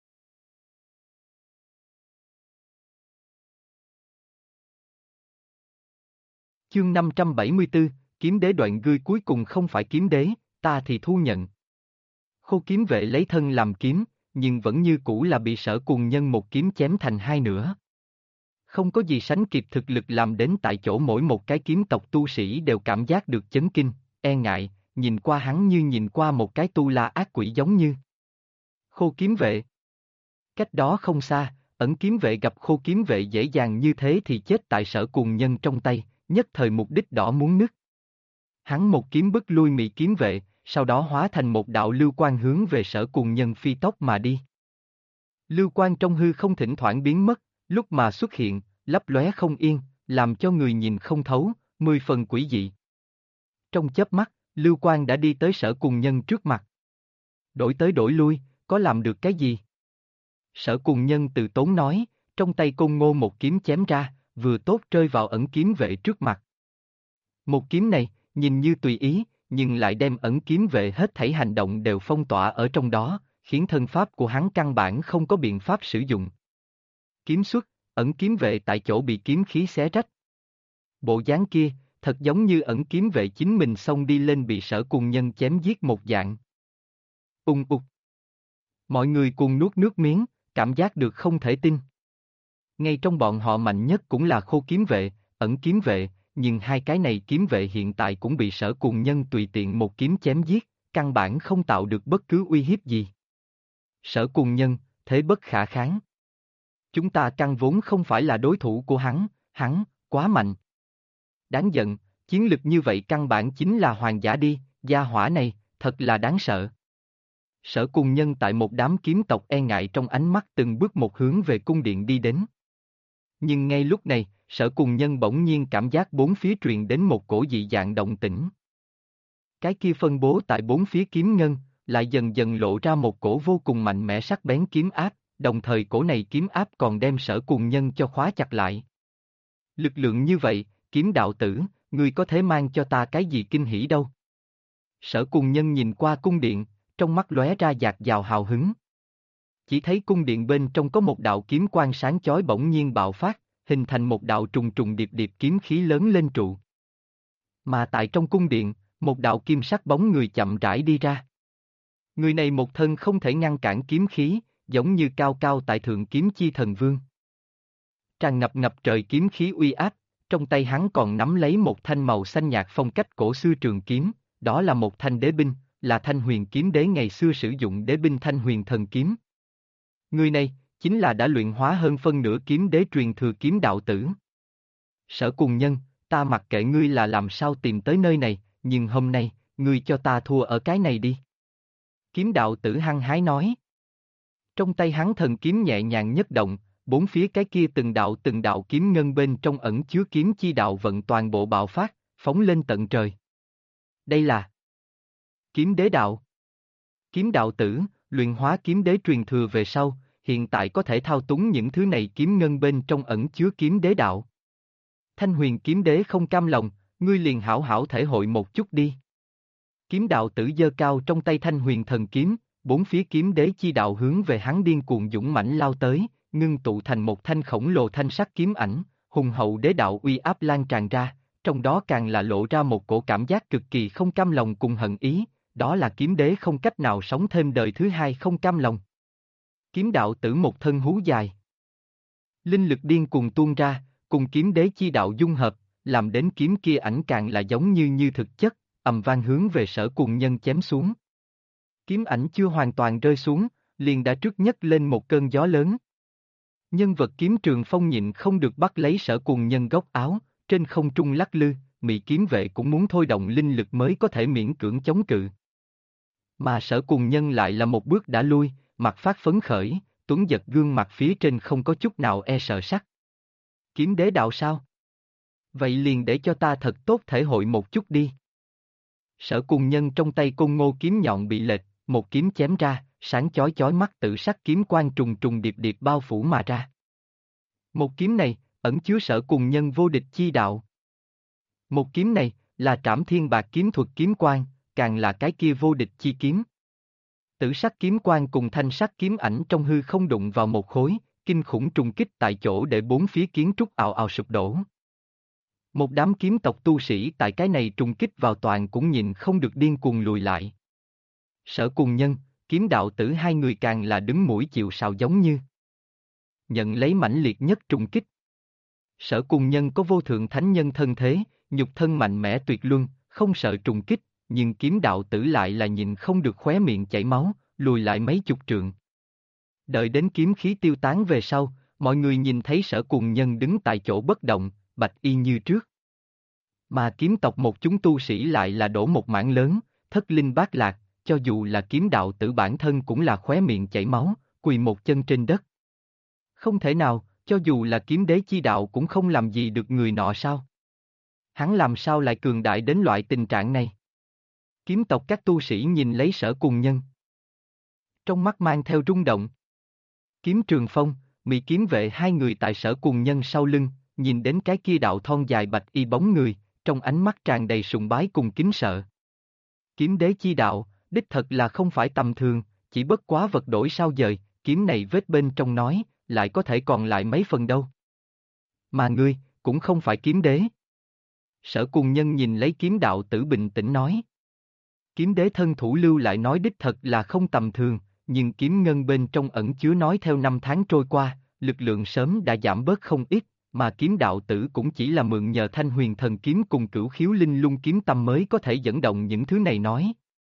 Chương 574, kiếm đế đoạn ngươi cuối cùng không phải kiếm đế, ta thì thu nhận. Khô kiếm vệ lấy thân làm kiếm, nhưng vẫn như cũ là bị Sở Cùng Nhân một kiếm chém thành hai nửa. Không có gì sánh kịp thực lực làm đến tại chỗ mỗi một cái kiếm tộc tu sĩ đều cảm giác được chấn kinh, e ngại, nhìn qua hắn như nhìn qua một cái tu la ác quỷ giống như. Khô kiếm vệ. Cách đó không xa, ẩn kiếm vệ gặp khô kiếm vệ dễ dàng như thế thì chết tại Sở Cùng Nhân trong tay, nhất thời mục đích đỏ muốn nứt. Hắn một kiếm bức lui Mị kiếm vệ, sau đó hóa thành một đạo lưu quang hướng về Sở Cùng Nhân phi tốc mà đi. Lưu quang trong hư không thỉnh thoảng biến mất, lúc mà xuất hiện, lấp lóe không yên, làm cho người nhìn không thấu, 10 phần quỷ dị. Trong chớp mắt, lưu quang đã đi tới Sở Cùng Nhân trước mặt. Đổi tới đổi lui, có làm được cái gì? Sở Cùng Nhân từ tốn nói, trong tay côn ngô một kiếm chém ra, vừa tốt rơi vào ẩn kiếm vệ trước mặt. Một kiếm này, nhìn như tùy ý, nhưng lại đem ẩn kiếm vệ hết thảy hành động đều phong tỏa ở trong đó, khiến thân pháp của hắn căn bản không có biện pháp sử dụng. Kiếm xuất, ẩn kiếm vệ tại chỗ bị kiếm khí xé rách. Bộ dáng kia, thật giống như ẩn kiếm vệ chính mình xông đi lên bị Sở Cùng Nhân chém giết một dạng. Ung ục. Mọi người cùng nuốt nước miếng, cảm giác được không thể tin. Ngay trong bọn họ mạnh nhất cũng là khô kiếm vệ, ẩn kiếm vệ, nhưng hai cái này kiếm vệ hiện tại cũng bị Sở Cùng Nhân tùy tiện một kiếm chém giết, căn bản không tạo được bất cứ uy hiếp gì. Sở Cùng Nhân, thế bất khả kháng. Chúng ta căn vốn không phải là đối thủ của hắn, quá mạnh. Đáng giận, chiến lực như vậy căn bản chính là hoàng giả đi, gia hỏa này, thật là đáng sợ. Sở Cùng Nhân tại một đám kiếm tộc e ngại trong ánh mắt từng bước một hướng về cung điện đi đến. Nhưng ngay lúc này, Sở Cùng Nhân bỗng nhiên cảm giác bốn phía truyền đến một cổ dị dạng động tĩnh. Cái kia phân bố tại bốn phía kiếm ngân, lại dần dần lộ ra một cổ vô cùng mạnh mẽ sắc bén kiếm áp, đồng thời cổ này kiếm áp còn đem Sở Cùng Nhân cho khóa chặt lại. Lực lượng như vậy, kiếm đạo tử, ngươi có thể mang cho ta cái gì kinh hỉ đâu. Sở Cùng Nhân nhìn qua cung điện, trong mắt lóe ra dạt dào hào hứng. Chỉ thấy cung điện bên trong có một đạo kiếm quang sáng chói bỗng nhiên bạo phát, hình thành một đạo trùng trùng điệp điệp kiếm khí lớn lên trụ. Mà tại trong cung điện, một đạo kim sắc bóng người chậm rãi đi ra. Người này một thân không thể ngăn cản kiếm khí, giống như cao cao tại thượng kiếm chi thần vương. Tràn ngập ngập trời kiếm khí uy áp, trong tay hắn còn nắm lấy một thanh màu xanh nhạt phong cách cổ xưa trường kiếm, đó là một thanh đế binh, là Thanh Huyền kiếm đế ngày xưa sử dụng đế binh Thanh Huyền thần kiếm. Người này, chính là đã luyện hóa hơn phân nửa kiếm đế truyền thừa kiếm đạo tử. Sở Cùng Nhân, ta mặc kệ ngươi là làm sao tìm tới nơi này, nhưng hôm nay, ngươi cho ta thua ở cái này đi. Kiếm đạo tử hăng hái nói. Trong tay hắn thần kiếm nhẹ nhàng nhất động, bốn phía cái kia từng đạo kiếm ngân bên trong ẩn chứa kiếm chi đạo vận toàn bộ bạo phát, phóng lên tận trời. Đây là kiếm đế đạo. Kiếm đạo tử, luyện hóa kiếm đế truyền thừa về sau, hiện tại có thể thao túng những thứ này kiếm ngân bên trong ẩn chứa kiếm đế đạo. Thanh huyền kiếm đế không cam lòng, ngươi liền hảo hảo thể hội một chút đi. Kiếm đạo tử giơ cao trong tay thanh huyền thần kiếm, bốn phía kiếm đế chi đạo hướng về hắn điên cuồng dũng mãnh lao tới, ngưng tụ thành một thanh khổng lồ thanh sắc kiếm ảnh, hùng hậu đế đạo uy áp lan tràn ra, trong đó càng là lộ ra một cổ cảm giác cực kỳ không cam lòng cùng hận ý, đó là kiếm đế không cách nào sống thêm đời thứ hai không cam lòng. Kiếm đạo tử một thân hú dài. Linh lực điên cuồng tuôn ra, cùng kiếm đế chi đạo dung hợp, làm đến kiếm kia ảnh càng là giống như thực chất, ầm vang hướng về Sở Cùng Nhân chém xuống. Kiếm ảnh chưa hoàn toàn rơi xuống, liền đã trước nhất lên một cơn gió lớn. Nhân vật kiếm Trường Phong nhịn không được bắt lấy Sở Cùng Nhân góc áo, trên không trung lắc lư, Mị kiếm vệ cũng muốn thôi động linh lực mới có thể miễn cưỡng chống cự. Mà Sở Cùng Nhân lại là một bước đã lui, mặt phát phấn khởi, tuấn giật gương mặt phía trên không có chút nào e sợ sắc. Kiếm đế đạo sao? Vậy liền để cho ta thật tốt thể hội một chút đi. Sở Cùng Nhân trong tay côn ngô kiếm nhọn bị lệch, một kiếm chém ra, sáng chói chói mắt tự sắc kiếm quang trùng trùng điệp điệp bao phủ mà ra. Một kiếm này, ẩn chứa Sở Cùng Nhân vô địch chi đạo. Một kiếm này, là Trảm Thiên Bạc kiếm thuật kiếm quang, càng là cái kia vô địch chi kiếm. Tử sắc kiếm quang cùng thanh sắc kiếm ảnh trong hư không đụng vào một khối, kinh khủng trùng kích tại chỗ để bốn phía kiến trúc ào ào sụp đổ. Một đám kiếm tộc tu sĩ tại cái này trùng kích vào toàn cũng nhìn không được điên cuồng lùi lại. Sở Cùng Nhân, kiếm đạo tử hai người càng là đứng mũi chịu sào giống như. Nhận lấy mãnh liệt nhất trùng kích. Sở Cùng Nhân có vô thượng thánh nhân thân thế, nhục thân mạnh mẽ tuyệt luân, không sợ trùng kích, nhưng kiếm đạo tử lại là nhìn không được khóe miệng chảy máu, lùi lại mấy chục trượng. Đợi đến kiếm khí tiêu tán về sau, mọi người nhìn thấy Sở Cùng Nhân đứng tại chỗ bất động, bạch y như trước. Mà kiếm tộc một chúng tu sĩ lại là đổ một mảng lớn, thất linh bát lạc, cho dù là kiếm đạo tử bản thân cũng là khóe miệng chảy máu, quỳ một chân trên đất. Không thể nào, cho dù là kiếm đế chi đạo cũng không làm gì được người nọ sao? Hắn làm sao lại cường đại đến loại tình trạng này? Kiếm tộc các tu sĩ nhìn lấy Sở Cùng Nhân. Trong mắt mang theo rung động. Kiếm Trường Phong, Mị kiếm vệ hai người tại Sở Cùng Nhân sau lưng, nhìn đến cái kia đạo thon dài bạch y bóng người, trong ánh mắt tràn đầy sùng bái cùng kính sợ. Kiếm đế chi đạo, đích thật là không phải tầm thường, chỉ bất quá vật đổi sao dời, kiếm này vết bên trong nói, lại có thể còn lại mấy phần đâu. Mà ngươi, cũng không phải kiếm đế. Sở Cùng Nhân nhìn lấy kiếm đạo tử bình tĩnh nói. Kiếm đế thân thủ lưu lại nói đích thật là không tầm thường, nhưng kiếm ngân bên trong ẩn chứa nói theo năm tháng trôi qua, lực lượng sớm đã giảm bớt không ít, mà kiếm đạo tử cũng chỉ là mượn nhờ thanh huyền thần kiếm cùng cửu khiếu linh lung kiếm tâm mới có thể dẫn động những thứ này nói.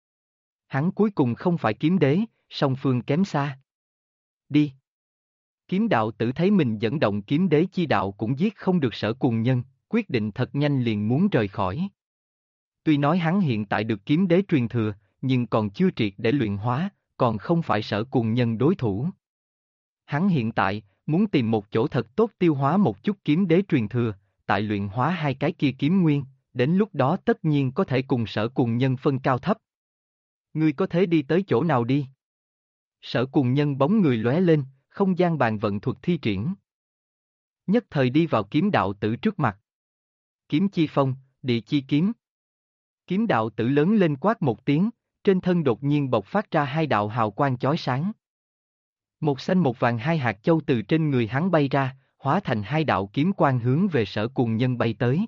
Hắn cuối cùng không phải kiếm đế, song phương kém xa. Đi. Kiếm đạo tử thấy mình dẫn động kiếm đế chi đạo cũng giết không được Sở Cùng Nhân, quyết định thật nhanh liền muốn rời khỏi. Tuy nói hắn hiện tại được kiếm đế truyền thừa, nhưng còn chưa triệt để luyện hóa, còn không phải Sở Cùng Nhân đối thủ. Hắn hiện tại, muốn tìm một chỗ thật tốt tiêu hóa một chút kiếm đế truyền thừa, tại luyện hóa hai cái kia kiếm nguyên, đến lúc đó tất nhiên có thể cùng Sở Cùng Nhân phân cao thấp. Ngươi có thể đi tới chỗ nào đi? Sở Cùng Nhân bóng người lóe lên, không gian bàn vận thuật thi triển. Nhất thời đi vào kiếm đạo tử trước mặt. Kiếm chi phong, địa chi kiếm. Kiếm đạo tử lớn lên quát một tiếng, trên thân đột nhiên bộc phát ra hai đạo hào quang chói sáng. Một xanh một vàng hai hạt châu từ trên người hắn bay ra, hóa thành hai đạo kiếm quang hướng về Sở Cùng Nhân bay tới.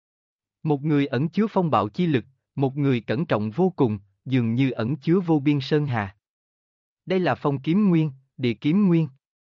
Một người ẩn chứa phong bạo chi lực, một người cẩn trọng vô cùng, dường như ẩn chứa vô biên sơn hà. Đây là phong kiếm nguyên, địa kiếm nguyên.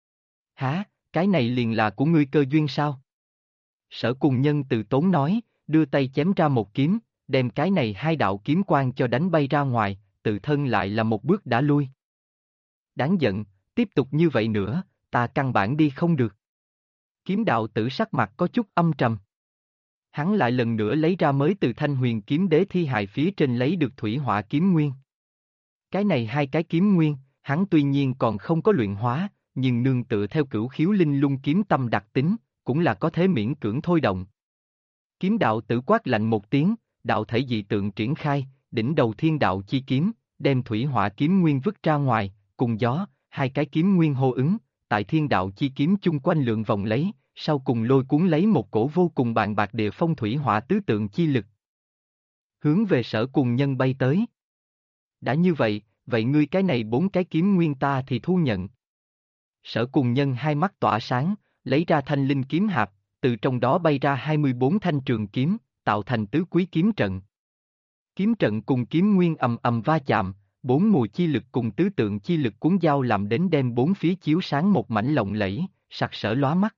Hả, cái này liền là của ngươi cơ duyên sao? Sở Cùng Nhân từ tốn nói, đưa tay chém ra một kiếm, đem cái này hai đạo kiếm quang cho đánh bay ra ngoài, tự thân lại là một bước đã lui. Đáng giận, tiếp tục như vậy nữa, ta căn bản đi không được. Kiếm đạo tử sắc mặt có chút âm trầm. Hắn lại lần nữa lấy ra mới từ Thanh Huyền kiếm đế thi hài phía trên lấy được thủy hỏa kiếm nguyên. Cái này hai cái kiếm nguyên, hắn tuy nhiên còn không có luyện hóa, nhưng nương tựa theo cửu khiếu linh lung kiếm tâm đặc tính, cũng là có thể miễn cưỡng thôi động. Kiếm đạo tử quát lạnh một tiếng, đạo thể dị tượng triển khai, đỉnh đầu thiên đạo chi kiếm, đem thủy hỏa kiếm nguyên vứt ra ngoài, cùng gió, hai cái kiếm nguyên hô ứng, tại thiên đạo chi kiếm chung quanh lượng vòng lấy, sau cùng lôi cuốn lấy một cổ vô cùng bàn bạc địa phong thủy hỏa tứ tượng chi lực. Hướng về Sở Cùng Nhân bay tới. Đã như vậy, vậy ngươi cái này 4 cái kiếm nguyên ta thì thu nhận. Sở Cùng Nhân hai mắt tỏa sáng, lấy ra thanh linh kiếm hạp, từ trong đó bay ra 24 thanh trường kiếm, tạo thành tứ quý kiếm trận. Kiếm trận cùng kiếm nguyên ầm ầm va chạm, 4 mùi chi lực cùng tứ tượng chi lực cuốn giao làm đến đem 4 phía chiếu sáng một mảnh lộng lẫy, sặc sỡ lóa mắt.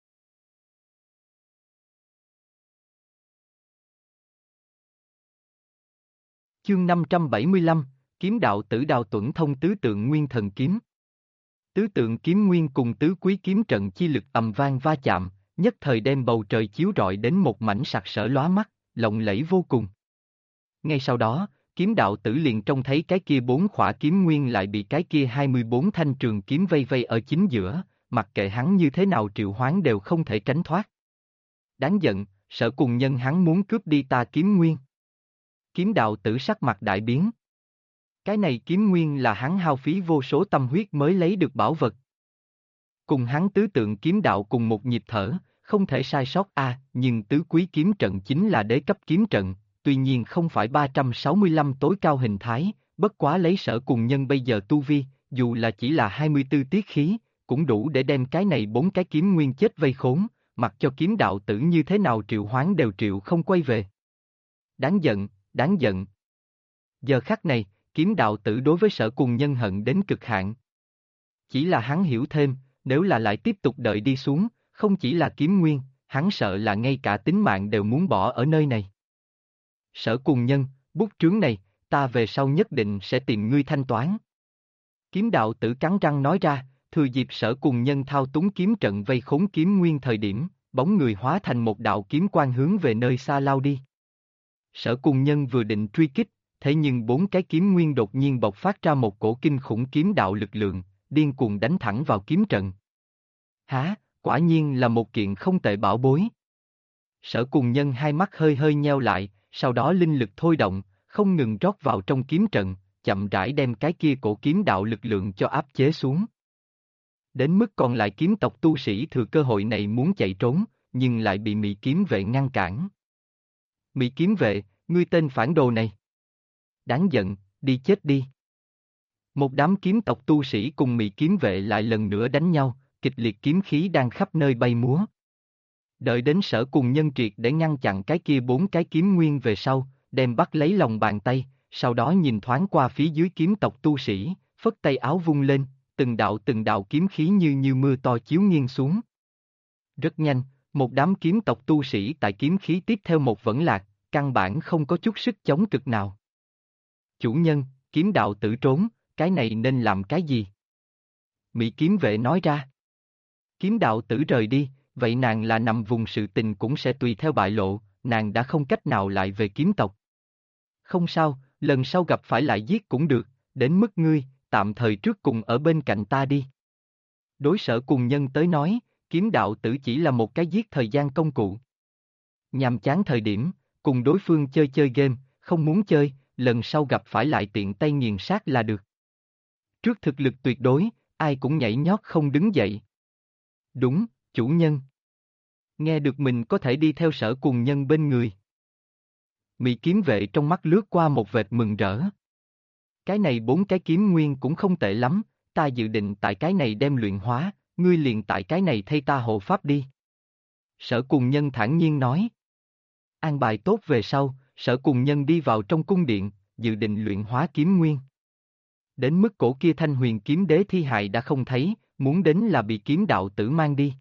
Chương 575, Kiếm đạo tử đào tuẫn thông tứ tượng nguyên thần kiếm. Tứ tượng kiếm nguyên cùng tứ quý kiếm trận chi lực ầm vang va chạm, nhất thời đem bầu trời chiếu rọi đến một mảnh sặc sỡ lóa mắt, lộng lẫy vô cùng. Ngay sau đó, kiếm đạo tử liền trông thấy cái kia 4 khỏa kiếm nguyên lại bị cái kia 24 thanh trường kiếm vây vây ở chính giữa, mặc kệ hắn như thế nào triệu hoán đều không thể tránh thoát. Đáng giận, Sở Cùng Nhân hắn muốn cướp đi ta kiếm nguyên. Kiếm đạo tử sắc mặt đại biến. Cái này kiếm nguyên là hắn hao phí vô số tâm huyết mới lấy được bảo vật. Cùng hắn tứ tượng kiếm đạo cùng một nhịp thở, không thể sai sót nhưng tứ quý kiếm trận chính là đế cấp kiếm trận, tuy nhiên không phải 365 tối cao hình thái, bất quá lấy Sở Cùng Nhân bây giờ tu vi, dù là chỉ là 24 tiết khí, cũng đủ để đem cái này 4 cái kiếm nguyên chết vây khốn, mặc cho kiếm đạo tử như thế nào triệu hoán đều triệu không quay về. Đáng giận, đáng giận. Giờ khắc này, kiếm đạo tử đối với Sở Cùng Nhân hận đến cực hạn. Chỉ là hắn hiểu thêm, nếu là lại tiếp tục đợi đi xuống, không chỉ là kiếm nguyên, hắn sợ là ngay cả tính mạng đều muốn bỏ ở nơi này. Sở Cùng Nhân, bút trướng này, ta về sau nhất định sẽ tìm ngươi thanh toán. Kiếm đạo tử cắn răng nói ra, thừa dịp Sở Cùng Nhân thao túng kiếm trận vây khốn kiếm nguyên thời điểm, bóng người hóa thành một đạo kiếm quang hướng về nơi xa lao đi. Sở Cùng Nhân vừa định truy kích, thế nhưng 4 cái kiếm nguyên đột nhiên bộc phát ra một cổ kinh khủng kiếm đạo lực lượng, điên cuồng đánh thẳng vào kiếm trận. Hả, quả nhiên là một kiện không tệ bảo bối. Sở Cùng Nhân hai mắt hơi hơi nheo lại, sau đó linh lực thôi động, không ngừng rót vào trong kiếm trận, chậm rãi đem cái kia cổ kiếm đạo lực lượng cho áp chế xuống. Đến mức còn lại kiếm tộc tu sĩ thừa cơ hội này muốn chạy trốn, nhưng lại bị Mị Kiếm Vệ ngăn cản. Mị Kiếm Vệ, ngươi tên phản đồ này. Đáng giận, đi chết đi. Một đám kiếm tộc tu sĩ cùng Mị Kiếm Vệ lại lần nữa đánh nhau, kịch liệt kiếm khí đang khắp nơi bay múa. Đợi đến Sở Cùng Nhân triệt để ngăn chặn cái kia 4 cái kiếm nguyên về sau, đem bắt lấy lòng bàn tay, sau đó nhìn thoáng qua phía dưới kiếm tộc tu sĩ, phất tay áo vung lên, từng đạo kiếm khí như mưa to chiếu nghiêng xuống. Rất nhanh, một đám kiếm tộc tu sĩ tại kiếm khí tiếp theo một vẫn lạc, căn bản không có chút sức chống cực nào. Chủ nhân, kiếm đạo tử trốn, cái này nên làm cái gì? Mị Kiếm Vệ nói ra. Kiếm đạo tử rời đi, vậy nàng là nằm vùng sự tình cũng sẽ tùy theo bại lộ, nàng đã không cách nào lại về kiếm tộc. Không sao, lần sau gặp phải lại giết cũng được, đến mức ngươi, tạm thời trước cùng ở bên cạnh ta đi. Đối Sở Cùng Nhân tới nói, kiếm đạo tử chỉ là một cái giết thời gian công cụ. Nhàm chán thời điểm, cùng đối phương chơi game, không muốn chơi, lần sau gặp phải lại tiện tay nghiền sát là được. Trước thực lực tuyệt đối, ai cũng nhảy nhót không đứng dậy. Đúng, chủ nhân. Nghe được mình có thể đi theo Sở Cùng Nhân bên người. Mị Kiếm Vệ trong mắt lướt qua một vệt mừng rỡ. Cái này 4 cái kiếm nguyên cũng không tệ lắm, ta dự định tại cái này đem luyện hóa, ngươi liền tại cái này thay ta hộ pháp đi. Sở Cùng Nhân thản nhiên nói. An bài tốt về sau, Sở Cùng Nhân đi vào trong cung điện, dự định luyện hóa kiếm nguyên. Đến mức cổ kia Thanh Huyền kiếm đế thi hài đã không thấy, muốn đến là bị kiếm đạo tử mang đi.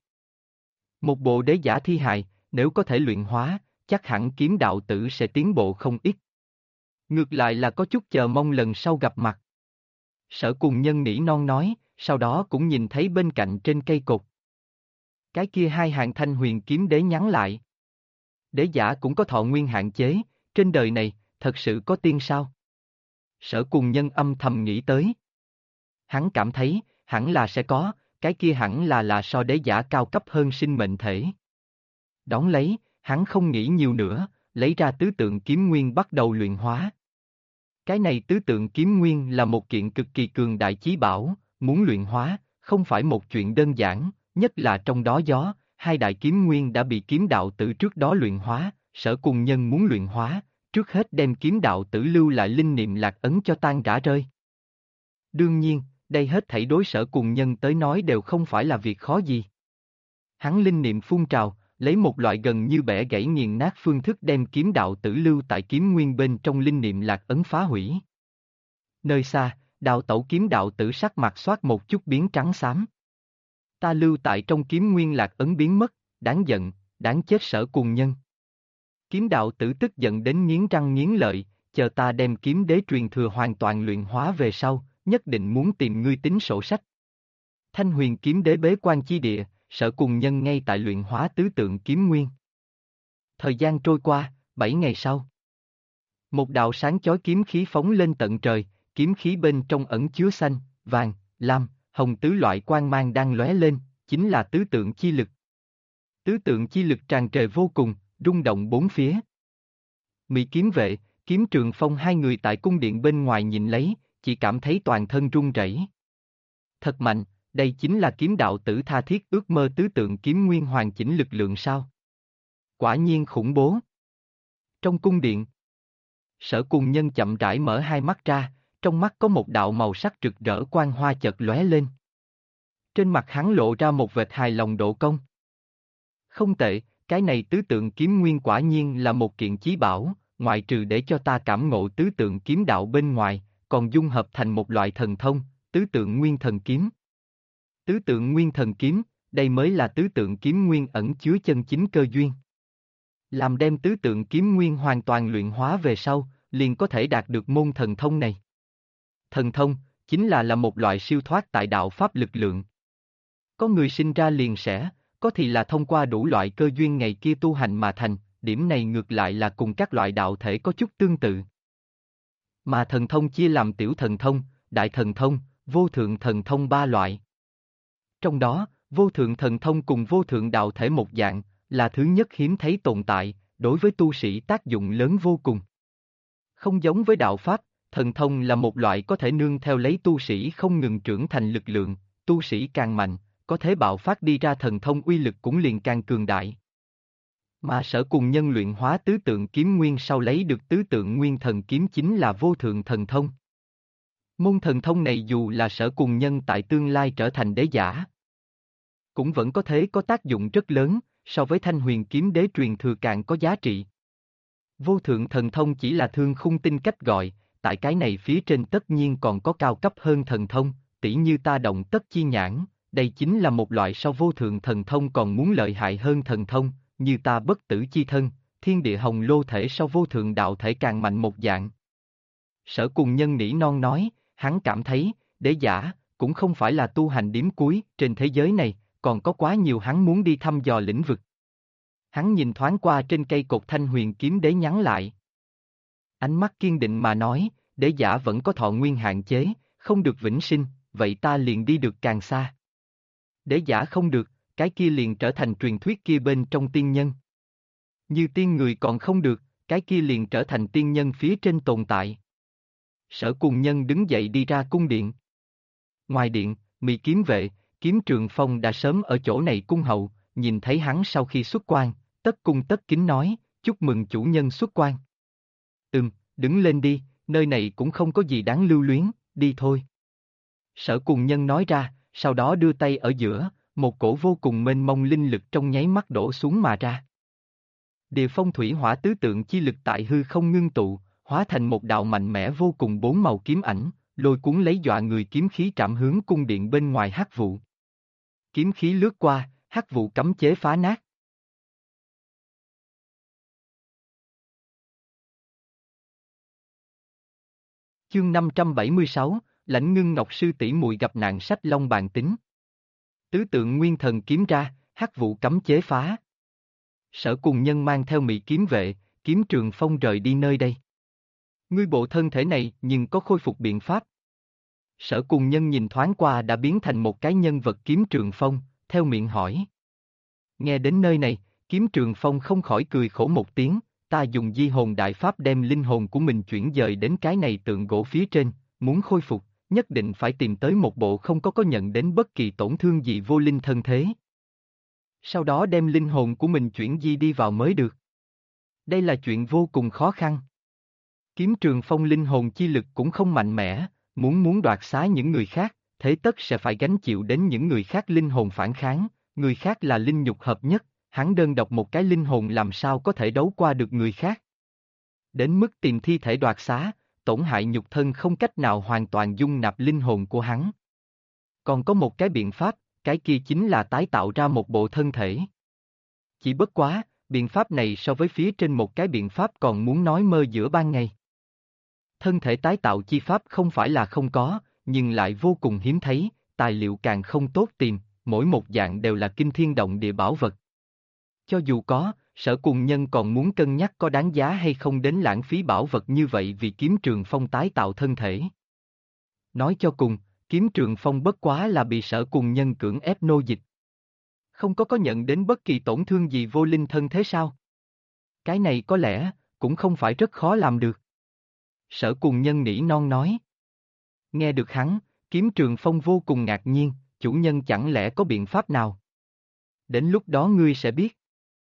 Một bộ đế giả thi hài, nếu có thể luyện hóa, chắc hẳn kiếm đạo tử sẽ tiến bộ không ít. Ngược lại là có chút chờ mong lần sau gặp mặt. Sở Cùng Nhân nỉ non nói, sau đó cũng nhìn thấy bên cạnh trên cây cột. Cái kia hai hàng thanh huyền kiếm đế nhắn lại. Đế giả cũng có thọ nguyên hạn chế, trên đời này, thật sự có tiên sao? Sở Cùng Nhân âm thầm nghĩ tới. Hắn cảm thấy, hẳn là sẽ có, cái kia hẳn là so đế giả cao cấp hơn sinh mệnh thể. Đón lấy, hắn không nghĩ nhiều nữa, lấy ra tứ tượng kiếm nguyên bắt đầu luyện hóa. Cái này tứ tượng kiếm nguyên là một kiện cực kỳ cường đại chí bảo, muốn luyện hóa, không phải một chuyện đơn giản, nhất là trong đó gió, hai đại kiếm nguyên đã bị kiếm đạo tử trước đó luyện hóa, Sở Cùng Nhân muốn luyện hóa, trước hết đem kiếm đạo tử lưu lại linh niệm lạc ấn cho tan rã rơi. Đương nhiên, đây hết thảy đối Sở Cùng Nhân tới nói đều không phải là việc khó gì. Hắn linh niệm phun trào, lấy một loại gần như bẻ gãy nghiền nát phương thức đem kiếm đạo tử lưu tại kiếm nguyên bên trong linh niệm lạc ấn phá hủy. Nơi xa, đào tẩu kiếm đạo tử sắc mặt xoát một chút biến trắng xám. Ta lưu tại trong kiếm nguyên lạc ấn biến mất, đáng giận, đáng chết Sở Cùng Nhân. Kiếm đạo tử tức giận đến nghiến răng nghiến lợi, chờ ta đem kiếm đế truyền thừa hoàn toàn luyện hóa về sau, nhất định muốn tìm ngươi tính sổ sách. Thanh huyền kiếm đế bế quan chi địa, Sở Cùng Nhân ngay tại luyện hóa tứ tượng kiếm nguyên. Thời gian trôi qua, 7 ngày sau. Một đạo sáng chói kiếm khí phóng lên tận trời, kiếm khí bên trong ẩn chứa xanh, vàng, lam, hồng tứ loại quang mang đang lóe lên, chính là tứ tượng chi lực. Tứ tượng chi lực tràn trề vô cùng, rung động bốn phía. Mỹ kiếm vệ, kiếm Trường Phong hai người tại cung điện bên ngoài nhìn lấy, chỉ cảm thấy toàn thân run rẩy. Thật mạnh, đây chính là kiếm đạo tử tha thiết ước mơ tứ tượng kiếm nguyên hoàn chỉnh lực lượng sao? Quả nhiên khủng bố. Trong cung điện, Sở Cùng Nhân chậm rãi mở hai mắt ra, trong mắt có một đạo màu sắc rực rỡ quang hoa chợt lóe lên. Trên mặt hắn lộ ra một vệt hài lòng độ công. Không tệ, cái này tứ tượng kiếm nguyên quả nhiên là một kiện chí bảo, ngoại trừ để cho ta cảm ngộ tứ tượng kiếm đạo bên ngoài, còn dung hợp thành một loại thần thông, tứ tượng nguyên thần kiếm. Tứ tượng nguyên thần kiếm, đây mới là tứ tượng kiếm nguyên ẩn chứa chân chính cơ duyên. Làm đem tứ tượng kiếm nguyên hoàn toàn luyện hóa về sau, liền có thể đạt được môn thần thông này. Thần thông, chính là một loại siêu thoát tại đạo pháp lực lượng. Có người sinh ra liền sẽ, có thì là thông qua đủ loại cơ duyên ngày kia tu hành mà thành, điểm này ngược lại là cùng các loại đạo thể có chút tương tự. Mà thần thông chia làm tiểu thần thông, đại thần thông, vô thượng thần thông ba loại. Trong đó, vô thượng thần thông cùng vô thượng đạo thể một dạng, là thứ nhất hiếm thấy tồn tại, đối với tu sĩ tác dụng lớn vô cùng. Không giống với đạo pháp, thần thông là một loại có thể nương theo lấy tu sĩ không ngừng trưởng thành lực lượng, tu sĩ càng mạnh, có thể bạo phát đi ra thần thông uy lực cũng liền càng cường đại. Mà Sở Cùng Nhân luyện hóa tứ tượng kiếm nguyên sau lấy được tứ tượng nguyên thần kiếm chính là vô thượng thần thông. Môn thần thông này dù là Sở Cùng Nhân tại tương lai trở thành đế giả, cũng vẫn có thể có tác dụng rất lớn, so với thanh huyền kiếm đế truyền thừa càng có giá trị. Vô thượng thần thông chỉ là thương khung tinh cách gọi, tại cái này phía trên tất nhiên còn có cao cấp hơn thần thông, tỉ như ta động tất chi nhãn, đây chính là một loại so vô thượng thần thông còn muốn lợi hại hơn thần thông, như ta bất tử chi thân, thiên địa hồng lô thể so vô thượng đạo thể càng mạnh một dạng. Sở Cùng Nhân nỉ non nói, hắn cảm thấy, đế giả, cũng không phải là tu hành điểm cuối, trên thế giới này, còn có quá nhiều hắn muốn đi thăm dò lĩnh vực. Hắn nhìn thoáng qua trên cây cột thanh huyền kiếm đế nhắn lại. Ánh mắt kiên định mà nói, đế giả vẫn có thọ nguyên hạn chế, không được vĩnh sinh, vậy ta liền đi được càng xa. Đế giả không được, cái kia liền trở thành truyền thuyết kia bên trong tiên nhân. Như tiên người còn không được, cái kia liền trở thành tiên nhân phía trên tồn tại. Sở Cùng Nhân đứng dậy đi ra cung điện. Ngoài điện, Mị kiếm vệ, kiếm Trường Phong đã sớm ở chỗ này cung hậu, nhìn thấy hắn sau khi xuất quan, tất cung tất kính nói, chúc mừng chủ nhân xuất quan. Đứng lên đi, nơi này cũng không có gì đáng lưu luyến, đi thôi. Sở Cùng Nhân nói ra, sau đó đưa tay ở giữa, một cổ vô cùng mênh mông linh lực trong nháy mắt đổ xuống mà ra. Địa phong thủy hỏa tứ tượng chi lực tại hư không ngưng tụ, hóa thành một đạo mạnh mẽ vô cùng bốn màu kiếm ảnh, lôi cuốn lấy dọa người kiếm khí trảm hướng cung điện bên ngoài hắc vụ. Kiếm khí lướt qua, hắc vụ cấm chế phá nát. Chương 576, Lãnh Ngưng Ngọc sư tỷ muội gặp nạn sách long bàn tính. Tứ tượng nguyên thần kiếm ra, hắc vụ cấm chế phá. Sở Cùng Nhân mang theo Mị kiếm vệ, kiếm Trường Phong rời đi nơi đây. Ngươi bộ thân thể này nhưng có khôi phục biện pháp. Sở Cùng Nhân nhìn thoáng qua đã biến thành một cái nhân vật kiếm Trường Phong, theo miệng hỏi. Nghe đến nơi này, kiếm Trường Phong không khỏi cười khổ một tiếng, ta dùng di hồn đại pháp đem linh hồn của mình chuyển dời đến cái này tượng gỗ phía trên, muốn khôi phục, nhất định phải tìm tới một bộ không có nhận đến bất kỳ tổn thương gì vô linh thân thế. Sau đó đem linh hồn của mình chuyển di đi vào mới được. Đây là chuyện vô cùng khó khăn. Kiếm Trường Phong linh hồn chi lực cũng không mạnh mẽ, muốn đoạt xá những người khác, thế tất sẽ phải gánh chịu đến những người khác linh hồn phản kháng, người khác là linh nhục hợp nhất, hắn đơn độc một cái linh hồn làm sao có thể đấu qua được người khác. Đến mức tìm thi thể đoạt xá, tổn hại nhục thân không cách nào hoàn toàn dung nạp linh hồn của hắn. Còn có một cái biện pháp, cái kia chính là tái tạo ra một bộ thân thể. Chỉ bất quá, biện pháp này so với phía trên một cái biện pháp còn muốn nói mơ giữa ban ngày. Thân thể tái tạo chi pháp không phải là không có, nhưng lại vô cùng hiếm thấy, tài liệu càng không tốt tìm, mỗi một dạng đều là kinh thiên động địa bảo vật. Cho dù có, Sở Cùng Nhân còn muốn cân nhắc có đáng giá hay không đến lãng phí bảo vật như vậy vì kiếm Trường Phong tái tạo thân thể. Nói cho cùng, kiếm Trường Phong bất quá là bị Sở Cùng Nhân cưỡng ép nô dịch. Không có nhận đến bất kỳ tổn thương gì vô linh thân thế sao? Cái này có lẽ, cũng không phải rất khó làm được. Sở Cùng Nhân nỉ non nói. Nghe được hắn, kiếm Trường Phong vô cùng ngạc nhiên, chủ nhân chẳng lẽ có biện pháp nào? Đến lúc đó ngươi sẽ biết.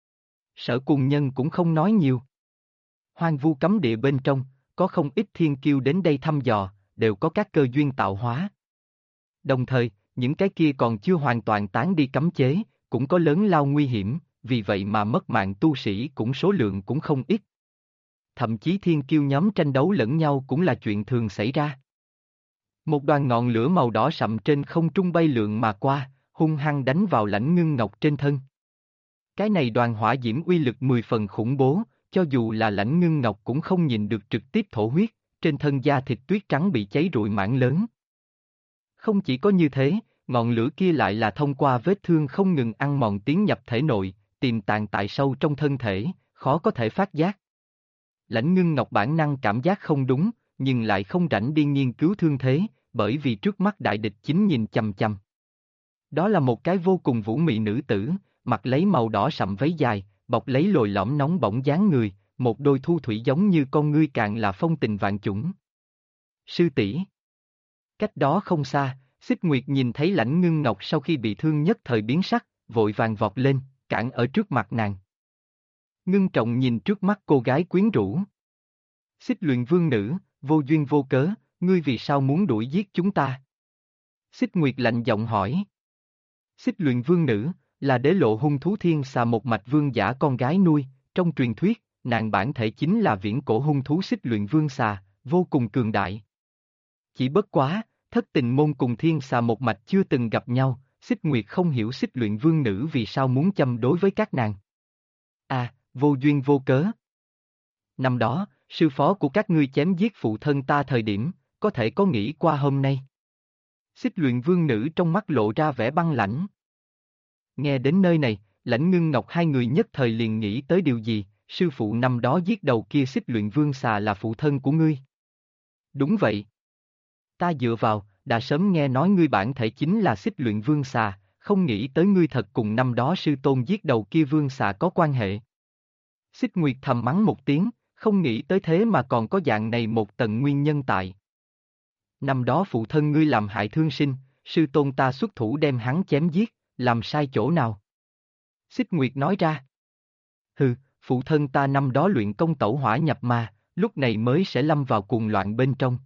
Sở Cùng Nhân cũng không nói nhiều. Hoang vu cấm địa bên trong, có không ít thiên kiêu đến đây thăm dò, đều có các cơ duyên tạo hóa. Đồng thời, những cái kia còn chưa hoàn toàn tán đi cấm chế, cũng có lớn lao nguy hiểm, vì vậy mà mất mạng tu sĩ cũng số lượng cũng không ít. Thậm chí thiên kiêu nhóm tranh đấu lẫn nhau cũng là chuyện thường xảy ra. Một đoàn ngọn lửa màu đỏ sậm trên không trung bay lượn mà qua, hung hăng đánh vào Lãnh Ngưng Ngọc trên thân. Cái này đoàn hỏa diễm uy lực 10 phần khủng bố, cho dù là Lãnh Ngưng Ngọc cũng không nhìn được trực tiếp thổ huyết, trên thân da thịt tuyết trắng bị cháy rụi mảng lớn. Không chỉ có như thế, ngọn lửa kia lại là thông qua vết thương không ngừng ăn mòn tiến nhập thể nội, tiềm tàng tại sâu trong thân thể, khó có thể phát giác. Lãnh Ngưng Ngọc bản năng cảm giác không đúng, nhưng lại không rảnh đi nghiên cứu thương thế, bởi vì trước mắt đại địch chính nhìn chằm chằm. Đó là một cái vô cùng vũ mị nữ tử, mặc lấy màu đỏ sậm váy dài, bọc lấy lồi lõm nóng bỏng dáng người, một đôi thu thủy giống như con ngươi càng là phong tình vạn chủng. Sư tỷ. Cách đó không xa, Xích Nguyệt nhìn thấy Lãnh Ngưng Ngọc sau khi bị thương nhất thời biến sắc, vội vàng vọt lên, cản ở trước mặt nàng. Ngưng trọng nhìn trước mắt cô gái quyến rũ. Xích Luyện Vương nữ, vô duyên vô cớ, ngươi vì sao muốn đuổi giết chúng ta? Xích Nguyệt lạnh giọng hỏi. Xích Luyện Vương nữ, là đế lộ hung thú thiên xà một mạch vương giả con gái nuôi, trong truyền thuyết, nàng bản thể chính là viễn cổ hung thú Xích Luyện Vương xà, vô cùng cường đại. Chỉ bất quá, thất tình môn cùng thiên xà một mạch chưa từng gặp nhau, Xích Nguyệt không hiểu Xích Luyện Vương nữ vì sao muốn châm đối với các nàng. À, vô duyên vô cớ. Năm đó, sư phó của các ngươi chém giết phụ thân ta thời điểm, có thể có nghĩ qua hôm nay. Xích Luyện Vương nữ trong mắt lộ ra vẻ băng lãnh. Nghe đến nơi này, Lãnh Ngưng Ngọc hai người nhất thời liền nghĩ tới điều gì, sư phụ năm đó giết đầu kia Xích Luyện Vương xà là phụ thân của ngươi. Đúng vậy. Ta dựa vào, đã sớm nghe nói ngươi bản thể chính là Xích Luyện Vương xà, không nghĩ tới ngươi thật cùng năm đó sư tôn giết đầu kia vương xà có quan hệ. Xích Nguyệt thầm mắng một tiếng, không nghĩ tới thế mà còn có dạng này một tầng nguyên nhân tại. Năm đó phụ thân ngươi làm hại thương sinh, sư tôn ta xuất thủ đem hắn chém giết, làm sai chỗ nào? Xích Nguyệt nói ra. Hừ, phụ thân ta năm đó luyện công tẩu hỏa nhập ma, lúc này mới sẽ lâm vào cuồng loạn bên trong.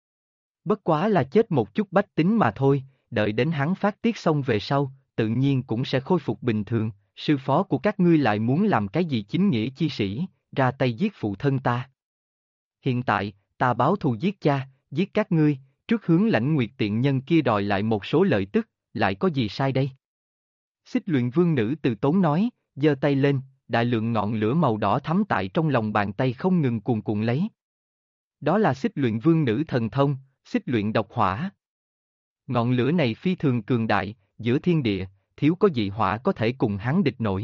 Bất quá là chết một chút bách tính mà thôi, đợi đến hắn phát tiết xong về sau, tự nhiên cũng sẽ khôi phục bình thường, sư phó của các ngươi lại muốn làm cái gì chính nghĩa chi sĩ, ra tay giết phụ thân ta. Hiện tại, ta báo thù giết cha, giết các ngươi, trước hướng Lãnh Nguyệt tiện nhân kia đòi lại một số lợi tức, lại có gì sai đây? Xích Luyện Vương nữ từ tốn nói, giơ tay lên, đại lượng ngọn lửa màu đỏ thắm tại trong lòng bàn tay không ngừng cuồn cuộn lấy. Đó là Xích Luyện Vương nữ thần thông, xích luyện độc hỏa. Ngọn lửa này phi thường cường đại, giữa thiên địa, thiếu có dị hỏa có thể cùng hắn địch nổi.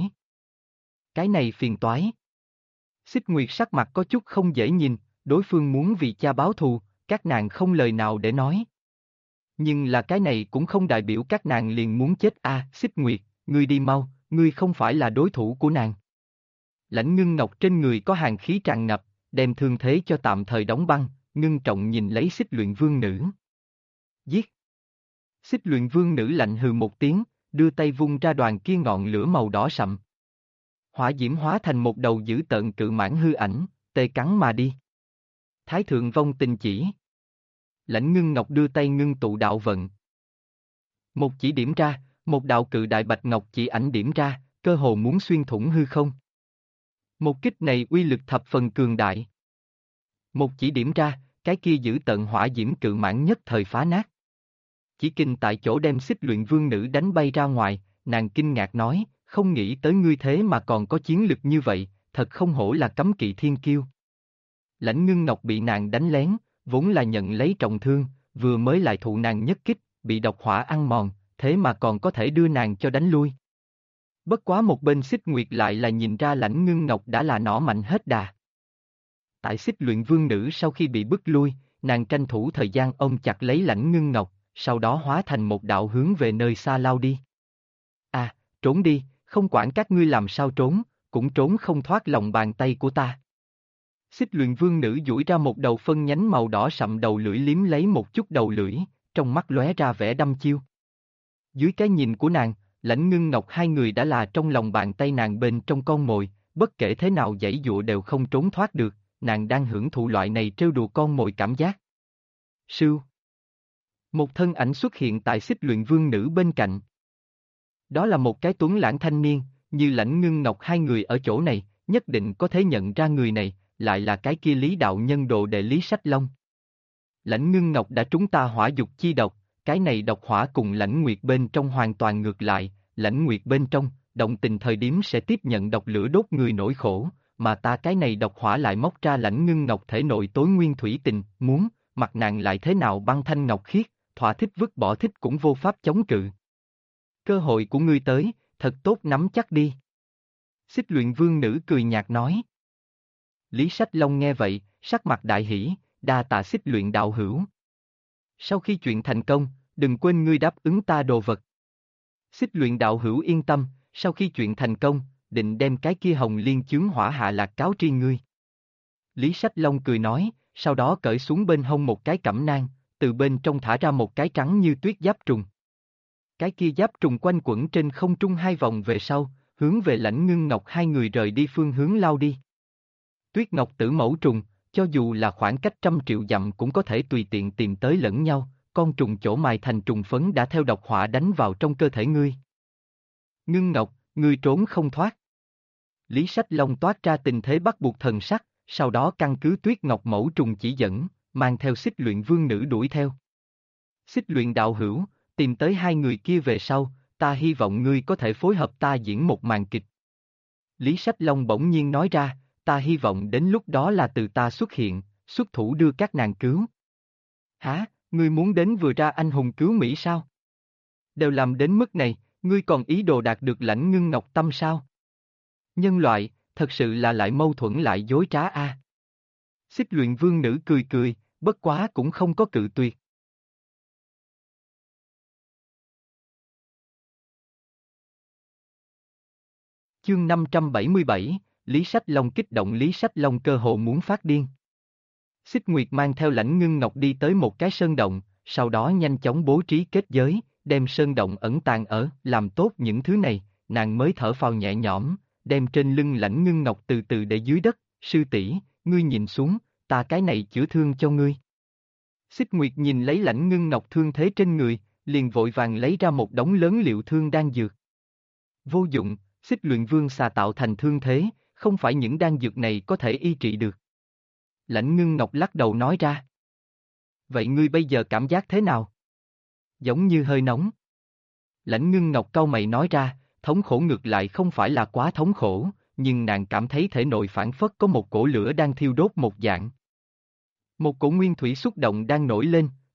Cái này phiền toái. Xích Nguyệt sắc mặt có chút không dễ nhìn, đối phương muốn vì cha báo thù, các nàng không lời nào để nói. Nhưng là cái này cũng không đại biểu các nàng liền muốn chết Xích Nguyệt, ngươi đi mau, ngươi không phải là đối thủ của nàng. Lãnh Ngưng Ngọc trên người có hàn khí tràn ngập, đem thương thế cho tạm thời đóng băng, ngưng trọng nhìn lấy Xích Luyện Vương nữ. Giết! Xích Luyện Vương nữ lạnh hừ một tiếng, đưa tay vung ra đoàn kia ngọn lửa màu đỏ sậm. Hỏa diễm hóa thành một đầu dữ tợn cự mãng hư ảnh, tê cắn mà đi. Thái thượng vong tình chỉ. Lãnh Ngưng Ngọc đưa tay ngưng tụ đạo vận. Một chỉ điểm ra, một đạo cự đại bạch ngọc chỉ ảnh điểm ra, cơ hồ muốn xuyên thủng hư không. Một kích này uy lực thập phần cường đại. Một chỉ điểm ra, cái kia giữ tận hỏa diễm cự mãng nhất thời phá nát. Chỉ kinh tại chỗ đem Xích Luyện Vương nữ đánh bay ra ngoài, nàng kinh ngạc nói, không nghĩ tới ngươi thế mà còn có chiến lực như vậy, thật không hổ là cấm kỵ thiên kiêu. Lãnh Ngưng Ngọc bị nàng đánh lén, vốn là nhận lấy trọng thương, vừa mới lại thụ nàng nhất kích, bị độc hỏa ăn mòn, thế mà còn có thể đưa nàng cho đánh lui. Bất quá một bên Xích Nguyệt lại là nhìn ra Lãnh Ngưng Ngọc đã là nỏ mạnh hết đà. Tại Xích Luyện Vương nữ sau khi bị bức lui, nàng tranh thủ thời gian ôm chặt lấy Lãnh Ngưng Ngọc, sau đó hóa thành một đạo hướng về nơi xa lao đi. Trốn đi, không quản các ngươi làm sao trốn, cũng trốn không thoát lòng bàn tay của ta. Xích Luyện Vương nữ duỗi ra một đầu phân nhánh màu đỏ sậm đầu lưỡi liếm lấy một chút đầu lưỡi, trong mắt lóe ra vẻ đăm chiêu. Dưới cái nhìn của nàng, Lãnh Ngưng Ngọc hai người đã là trong lòng bàn tay nàng bên trong con mồi, bất kể thế nào giãy giụa đều không trốn thoát được, nàng đang hưởng thụ loại này trêu đùa con mồi cảm giác. Sưu. Một thân ảnh xuất hiện tại Xích Luyện Vương nữ bên cạnh. Đó là một cái tuấn lãng thanh niên, như Lãnh Ngưng Ngọc hai người ở chỗ này, nhất định có thể nhận ra người này, lại là cái kia Lý đạo nhân đồ đệ Lý Sách Long. Lãnh Ngưng Ngọc đã trúng ta hỏa dục chi độc, cái này độc hỏa cùng Lãnh Nguyệt bên trong hoàn toàn ngược lại, Lãnh Nguyệt bên trong, động tình thời điểm sẽ tiếp nhận độc lửa đốt người nỗi khổ, mà ta cái này độc hỏa lại móc ra Lãnh Ngưng Ngọc thể nội tối nguyên thủy tình, muốn, mặt nàng lại thế nào băng thanh ngọc khiết, thỏa thích vứt bỏ thích cũng vô pháp chống cự. Cơ hội của ngươi tới, thật tốt nắm chắc đi. Xích Luyện Vương nữ cười nhạt nói. Lý Sách Long nghe vậy, sắc mặt đại hỉ, đa tạ Xích Luyện đạo hữu. Sau khi chuyện thành công, đừng quên ngươi đáp ứng ta đồ vật. Xích Luyện đạo hữu yên tâm, sau khi chuyện thành công, định đem cái kia hồng liên chướng hỏa hạ lạc cáo tri ngươi. Lý Sách Long cười nói, sau đó cởi xuống bên hông một cái cẩm nang, từ bên trong thả ra một cái trắng như tuyết giáp trùng. Cái kia giáp trùng quanh quẩn trên không trung hai vòng về sau, hướng về Lãnh Ngưng Ngọc hai người rời đi phương hướng lao đi. Tuyết Ngọc Tử mẫu trùng, cho dù là khoảng cách 100 triệu dặm cũng có thể tùy tiện tìm tới lẫn nhau, con trùng chỗ mài thành trùng phấn đã theo độc hỏa đánh vào trong cơ thể ngươi. Ngưng Ngọc, ngươi trốn không thoát. Lý Sách Long toát ra tình thế bắt buộc thần sắc, sau đó căn cứ Tuyết Ngọc mẫu trùng chỉ dẫn, mang theo Xích Luyện Vương nữ đuổi theo. Xích Luyện đạo hữu, tìm tới hai người kia về sau, ta hy vọng ngươi có thể phối hợp ta diễn một màn kịch. Lý Sách Long bỗng nhiên nói ra, ta hy vọng đến lúc đó là từ ta xuất hiện, xuất thủ đưa các nàng cứu. Hả, ngươi muốn đến vừa ra anh hùng cứu Mỹ sao? Đều làm đến mức này, ngươi còn ý đồ đạt được Lãnh Ngưng Ngọc tâm sao? Nhân loại, thật sự là lại mâu thuẫn lại dối trá a. Xích Luyện Vương nữ cười cười, bất quá cũng không có cự tuyệt. Chương 577, Lý Sách Long kích động. Lý Sách Long cơ hồ muốn phát điên. Xích Nguyệt mang theo Lãnh Ngưng Ngọc đi tới một cái sơn động, sau đó nhanh chóng bố trí kết giới, đem sơn động ẩn tàng ở, làm tốt những thứ này, nàng mới thở phào nhẹ nhõm, đem trên lưng Lãnh Ngưng Ngọc từ từ để dưới đất, sư tỷ, ngươi nhìn xuống, ta cái này chữa thương cho ngươi. Xích Nguyệt nhìn lấy Lãnh Ngưng Ngọc thương thế trên người, liền vội vàng lấy ra một đống lớn liệu thương đan dược. Vô dụng, Xích Luyện Vương xà tạo thành thương thế, không phải những đan dược này có thể y trị được. Lãnh Ngưng Ngọc lắc đầu nói ra. Vậy ngươi bây giờ cảm giác thế nào? Giống như hơi nóng. Lãnh Ngưng Ngọc cau mày nói ra, thống khổ ngược lại không phải là quá thống khổ, nhưng nàng cảm thấy thể nội phản phất có một cỗ lửa đang thiêu đốt một dạng. Một cỗ nguyên thủy xúc động đang nổi lên,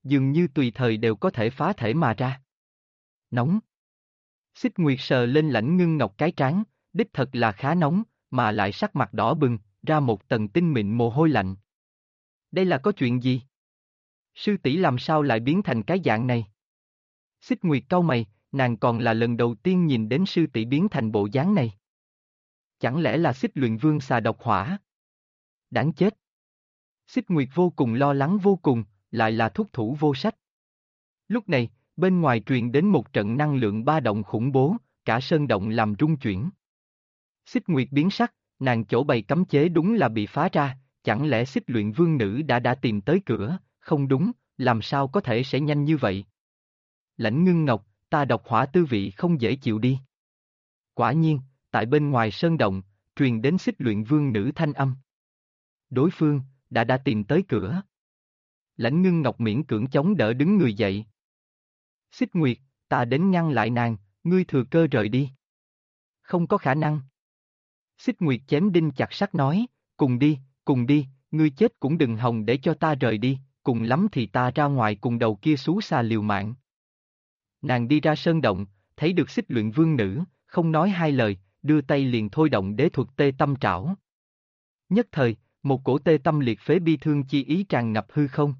dường như tùy thời đều có thể phá thể mà ra. Nóng. Xích Nguyệt sờ lên Lãnh Ngưng Ngọc cái trán, đích thật là khá nóng, mà lại sắc mặt đỏ bừng, ra một tầng tinh mịn mồ hôi lạnh. Đây là có chuyện gì? Sư tỷ làm sao lại biến thành cái dạng này? Xích Nguyệt cau mày, nàng còn là lần đầu tiên nhìn đến sư tỷ biến thành bộ dáng này. Chẳng lẽ là Xích Luyện Vương xà độc hỏa? Đáng chết. Xích Nguyệt vô cùng lo lắng vô cùng, lại là thúc thủ vô sách. Lúc này, bên ngoài truyền đến một trận năng lượng ba động khủng bố, cả sơn động làm rung chuyển. Xích Nguyệt biến sắc, nàng chỗ bày cấm chế đúng là bị phá ra, chẳng lẽ Xích Luyện Vương nữ đã tìm tới cửa, không đúng, làm sao có thể sẽ nhanh như vậy? Lãnh Ngưng Ngọc, ta độc hỏa tư vị không dễ chịu đi. Quả nhiên, tại bên ngoài sơn động, truyền đến Xích Luyện Vương nữ thanh âm. Đối phương, đã tìm tới cửa. Lãnh Ngưng Ngọc miễn cưỡng chống đỡ đứng người dậy. Xích Nguyệt, ta đến ngăn lại nàng, ngươi thừa cơ rời đi. Không có khả năng. Xích Nguyệt chém đinh chặt sắt nói, cùng đi, ngươi chết cũng đừng hòng để cho ta rời đi, cùng lắm thì ta ra ngoài cùng đầu kia xú xa liều mạng. Nàng đi ra sơn động, thấy được Xích Luyện Vương nữ, không nói hai lời, đưa tay liền thôi động đế thuật tê tâm trảo. Nhất thời, một cổ tê tâm liệt phế bi thương chi ý tràn ngập hư không.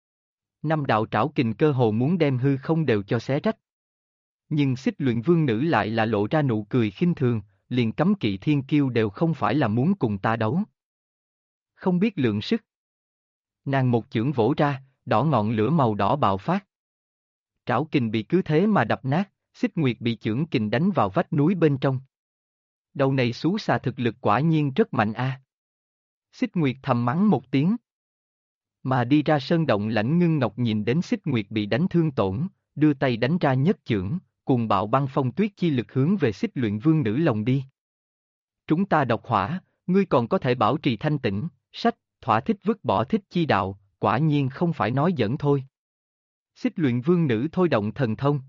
Năm đạo trảo kình cơ hồ muốn đem hư không đều cho xé rách. Nhưng Xích Luyện Vương nữ lại là lộ ra nụ cười khinh thường, liền cấm kỵ thiên kiêu đều không phải là muốn cùng ta đấu. Không biết lượng sức. Nàng một chưởng vỗ ra, đỏ ngọn lửa màu đỏ bạo phát. Trảo kình bị cứ thế mà đập nát, Xích Nguyệt bị chưởng kình đánh vào vách núi bên trong. Đầu này xú xà thực lực quả nhiên rất mạnh a. Xích Nguyệt thầm mắng một tiếng. Mà đi ra sơn động Lãnh Ngưng Ngọc nhìn đến Xích Nguyệt bị đánh thương tổn, đưa tay đánh ra nhất chưởng, cùng bạo băng phong tuyết chi lực hướng về Xích Luyện Vương nữ lồng đi. Chúng ta độc hỏa, ngươi còn có thể bảo trì thanh tĩnh, sách, thỏa thích vứt bỏ thích chi đạo, quả nhiên không phải nói giỡn thôi. Xích Luyện Vương nữ thôi động thần thông.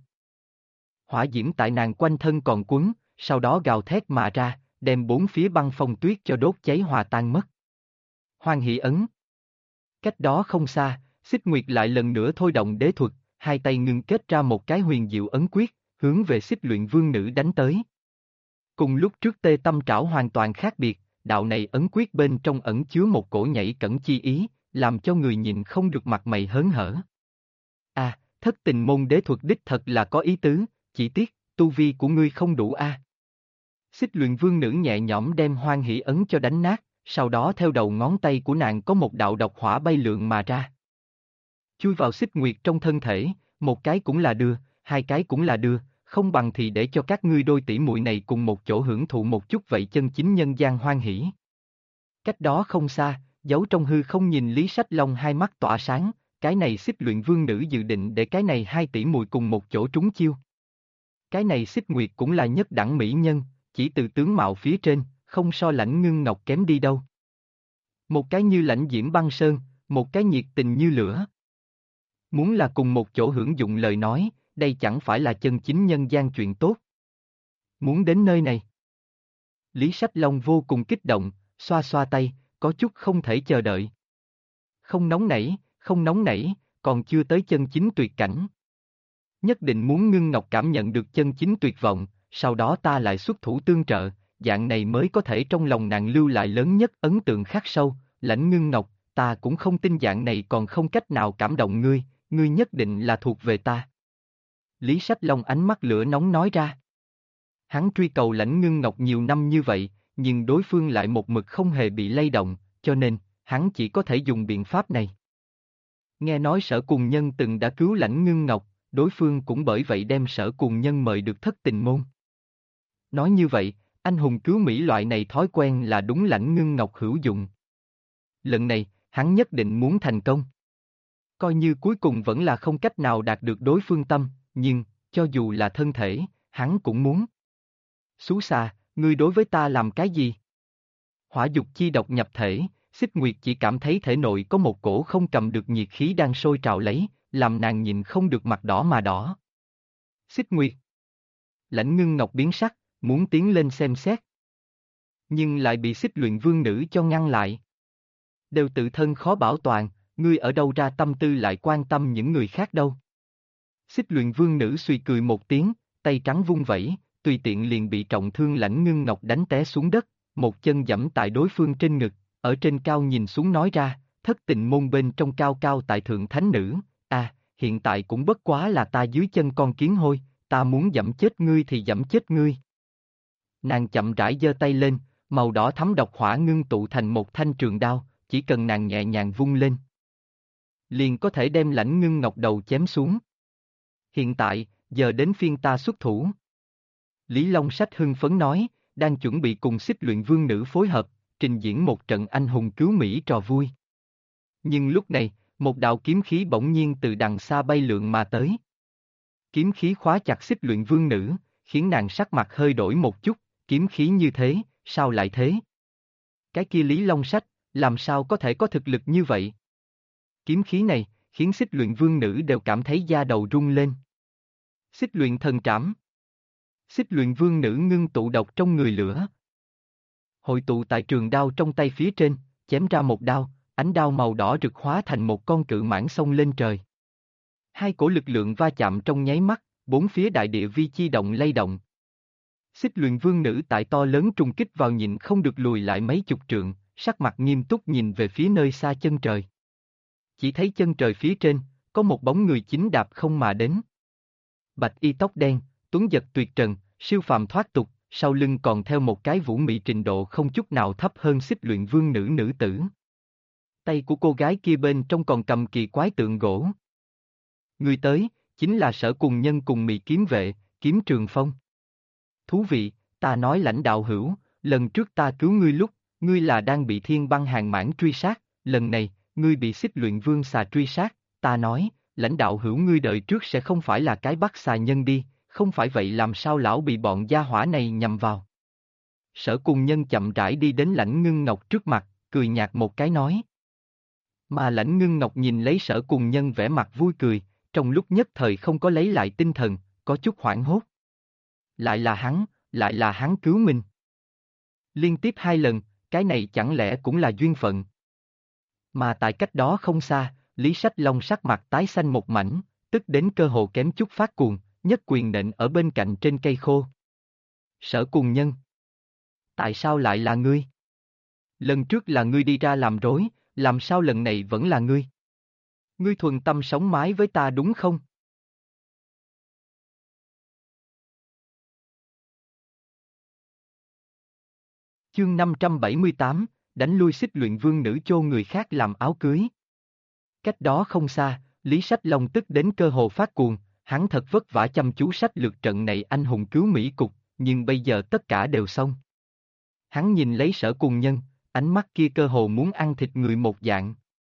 Hỏa diễm tại nàng quanh thân còn quấn, sau đó gào thét mà ra, đem bốn phía băng phong tuyết cho đốt cháy hòa tan mất. Hoan hỷ ấn. Cách đó không xa, Xích Nguyệt lại lần nữa thôi động đế thuật, hai tay ngưng kết ra một cái huyền diệu ấn quyết, hướng về Xích Luyện Vương nữ đánh tới. Cùng lúc trước tê tâm trảo hoàn toàn khác biệt, đạo này ấn quyết bên trong ẩn chứa một cổ nhảy cẩn chi ý, làm cho người nhìn không được mặt mày hớn hở. À, thất tình môn đế thuật đích thật là có ý tứ, chỉ tiếc, tu vi của ngươi không đủ a. Xích Luyện Vương nữ nhẹ nhõm đem hoan hỷ ấn cho đánh nát, sau đó theo đầu ngón tay của nàng có một đạo độc hỏa bay lượn mà ra. Chui vào Xích Nguyệt trong thân thể, một cái cũng là đưa, hai cái cũng là đưa, không bằng thì để cho các ngươi đôi tỷ muội này cùng một chỗ hưởng thụ một chút vậy chân chính nhân gian hoan hỷ. Cách đó không xa, giấu trong hư không nhìn Lý Sách Long hai mắt tỏa sáng, cái này Xích Luyện Vương nữ dự định để cái này hai tỷ muội cùng một chỗ trúng chiêu. Cái này Xích Nguyệt cũng là nhất đẳng mỹ nhân, chỉ từ tướng mạo phía trên, không so Lãnh Ngưng Ngọc kém đi đâu. Một cái như lãnh diễm băng sơn, một cái nhiệt tình như lửa. Muốn là cùng một chỗ hưởng dụng lời nói, đây chẳng phải là chân chính nhân gian chuyện tốt. Muốn đến nơi này. Lý Sách Long vô cùng kích động, xoa xoa tay, có chút không thể chờ đợi. Không nóng nảy, còn chưa tới chân chính tuyệt cảnh. Nhất định muốn Ngưng Ngọc cảm nhận được chân chính tuyệt vọng, sau đó ta lại xuất thủ tương trợ, dạng này mới có thể trong lòng nàng lưu lại lớn nhất ấn tượng khắc sâu. Lãnh Ngưng Ngọc, ta cũng không tin dạng này còn không cách nào cảm động ngươi, ngươi nhất định là thuộc về ta. Lý Sách Long ánh mắt lửa nóng nói ra. Hắn truy cầu Lãnh Ngưng Ngọc nhiều năm như vậy, nhưng đối phương lại một mực không hề bị lay động, cho nên, hắn chỉ có thể dùng biện pháp này. Nghe nói Sở Cùng Nhân từng đã cứu Lãnh Ngưng Ngọc, đối phương cũng bởi vậy đem Sở Cùng Nhân mời được thất tình môn. Nói như vậy, anh hùng cứu Mỹ loại này thói quen là đúng Lãnh Ngưng Ngọc hữu dụng. Lần này, hắn nhất định muốn thành công. Coi như cuối cùng vẫn là không cách nào đạt được đối phương tâm, nhưng, cho dù là thân thể, hắn cũng muốn. Xú xa, ngươi đối với ta làm cái gì? Hỏa dục chi độc nhập thể, Xích Nguyệt chỉ cảm thấy thể nội có một cổ không cầm được nhiệt khí đang sôi trào lấy, làm nàng nhìn không được mặt đỏ mà đỏ. Xích Nguyệt. Lãnh Ngưng Ngọc biến sắc, muốn tiến lên xem xét. Nhưng lại bị Xích Luyện Vương nữ cho ngăn lại. Đều tự thân khó bảo toàn, ngươi ở đâu ra tâm tư lại quan tâm những người khác đâu. Xích luyện vương nữ suy cười một tiếng, tay trắng vung vẩy, tùy tiện liền bị trọng thương Lãnh Ngưng Ngọc đánh té xuống đất, một chân giẫm tại đối phương trên ngực, ở trên cao nhìn xuống nói ra, thất tình môn bên trong cao cao tại thượng thánh nữ, hiện tại cũng bất quá là ta dưới chân con kiến hôi, ta muốn giẫm chết ngươi thì giẫm chết ngươi. Nàng chậm rãi giơ tay lên, màu đỏ thắm độc hỏa ngưng tụ thành một thanh trường đao, chỉ cần nàng nhẹ nhàng vung lên, liền có thể đem Lãnh Ngưng Ngọc đầu chém xuống. Hiện tại, giờ đến phiên ta xuất thủ. Lý Long Sách hưng phấn nói, đang chuẩn bị cùng Xích luyện vương nữ phối hợp, trình diễn một trận anh hùng cứu Mỹ trò vui. Nhưng lúc này, một đạo kiếm khí bỗng nhiên từ đằng xa bay lượn mà tới. Kiếm khí khóa chặt Xích luyện vương nữ, khiến nàng sắc mặt hơi đổi một chút, kiếm khí như thế, sao lại thế? Cái kia Lý Long Sách, làm sao có thể có thực lực như vậy? Kiếm khí này, khiến Xích luyện vương nữ đều cảm thấy da đầu rung lên. Xích luyện thần trảm. Xích luyện vương nữ ngưng tụ độc trong người lửa. Hội tụ tại trường đao trong tay phía trên, chém ra một đao, ánh đao màu đỏ rực hóa thành một con cự mãng xông lên trời. Hai cổ lực lượng va chạm trong nháy mắt, bốn phía đại địa vi chi động lay động. Xích luyện vương nữ tại to lớn trùng kích vào nhịn không được lùi lại mấy chục trượng, sắc mặt nghiêm túc nhìn về phía nơi xa chân trời. Chỉ thấy chân trời phía trên, có một bóng người chính đạp không mà đến. Bạch y tóc đen, tuấn giật tuyệt trần, siêu phàm thoát tục, sau lưng còn theo một cái vũ mị trình độ không chút nào thấp hơn Xích luyện vương nữ nữ tử. Tay của cô gái kia bên trong còn cầm kỳ quái tượng gỗ. Người tới, chính là Sở Cùng Nhân cùng Mị kiếm vệ, Kiếm Trường Phong. Thú vị, ta nói Lãnh đạo hữu, lần trước ta cứu ngươi lúc, ngươi là đang bị Thiên Băng Hàn Mãng truy sát, lần này, ngươi bị Xích luyện vương xà truy sát, ta nói, Lãnh đạo hữu ngươi đợi trước sẽ không phải là cái bắt xà nhân đi, không phải vậy làm sao lão bị bọn gia hỏa này nhầm vào. Sở Cùng Nhân chậm rãi đi đến Lãnh Ngưng Ngọc trước mặt, cười nhạt một cái nói. Mà Lãnh Ngưng Ngọc nhìn lấy Sở Cùng Nhân vẻ mặt vui cười, trong lúc nhất thời không có lấy lại tinh thần, có chút hoảng hốt. Lại là hắn cứu mình. Liên tiếp 2 lần, cái này chẳng lẽ cũng là duyên phận. Mà tại cách đó không xa, Lý Sách Long sắc mặt tái xanh một mảnh, tức đến cơ hồ kém chút phát cuồng, nhất quyền nện ở bên cạnh trên cây khô. Sở Cùng Nhân. Tại sao lại là ngươi? Lần trước là ngươi đi ra làm rối, làm sao lần này vẫn là ngươi? Ngươi thuần tâm sống mái với ta đúng không? Chương 578, đánh lui Xích luyện vương nữ chô người khác làm áo cưới. Cách đó không xa, Lý Sách Long tức đến cơ hồ phát cuồng, hắn thật vất vả chăm chú sách lược trận này anh hùng cứu Mỹ cục, nhưng bây giờ tất cả đều xong. Hắn nhìn lấy Sở Cùng Nhân, ánh mắt kia cơ hồ muốn ăn thịt người một dạng.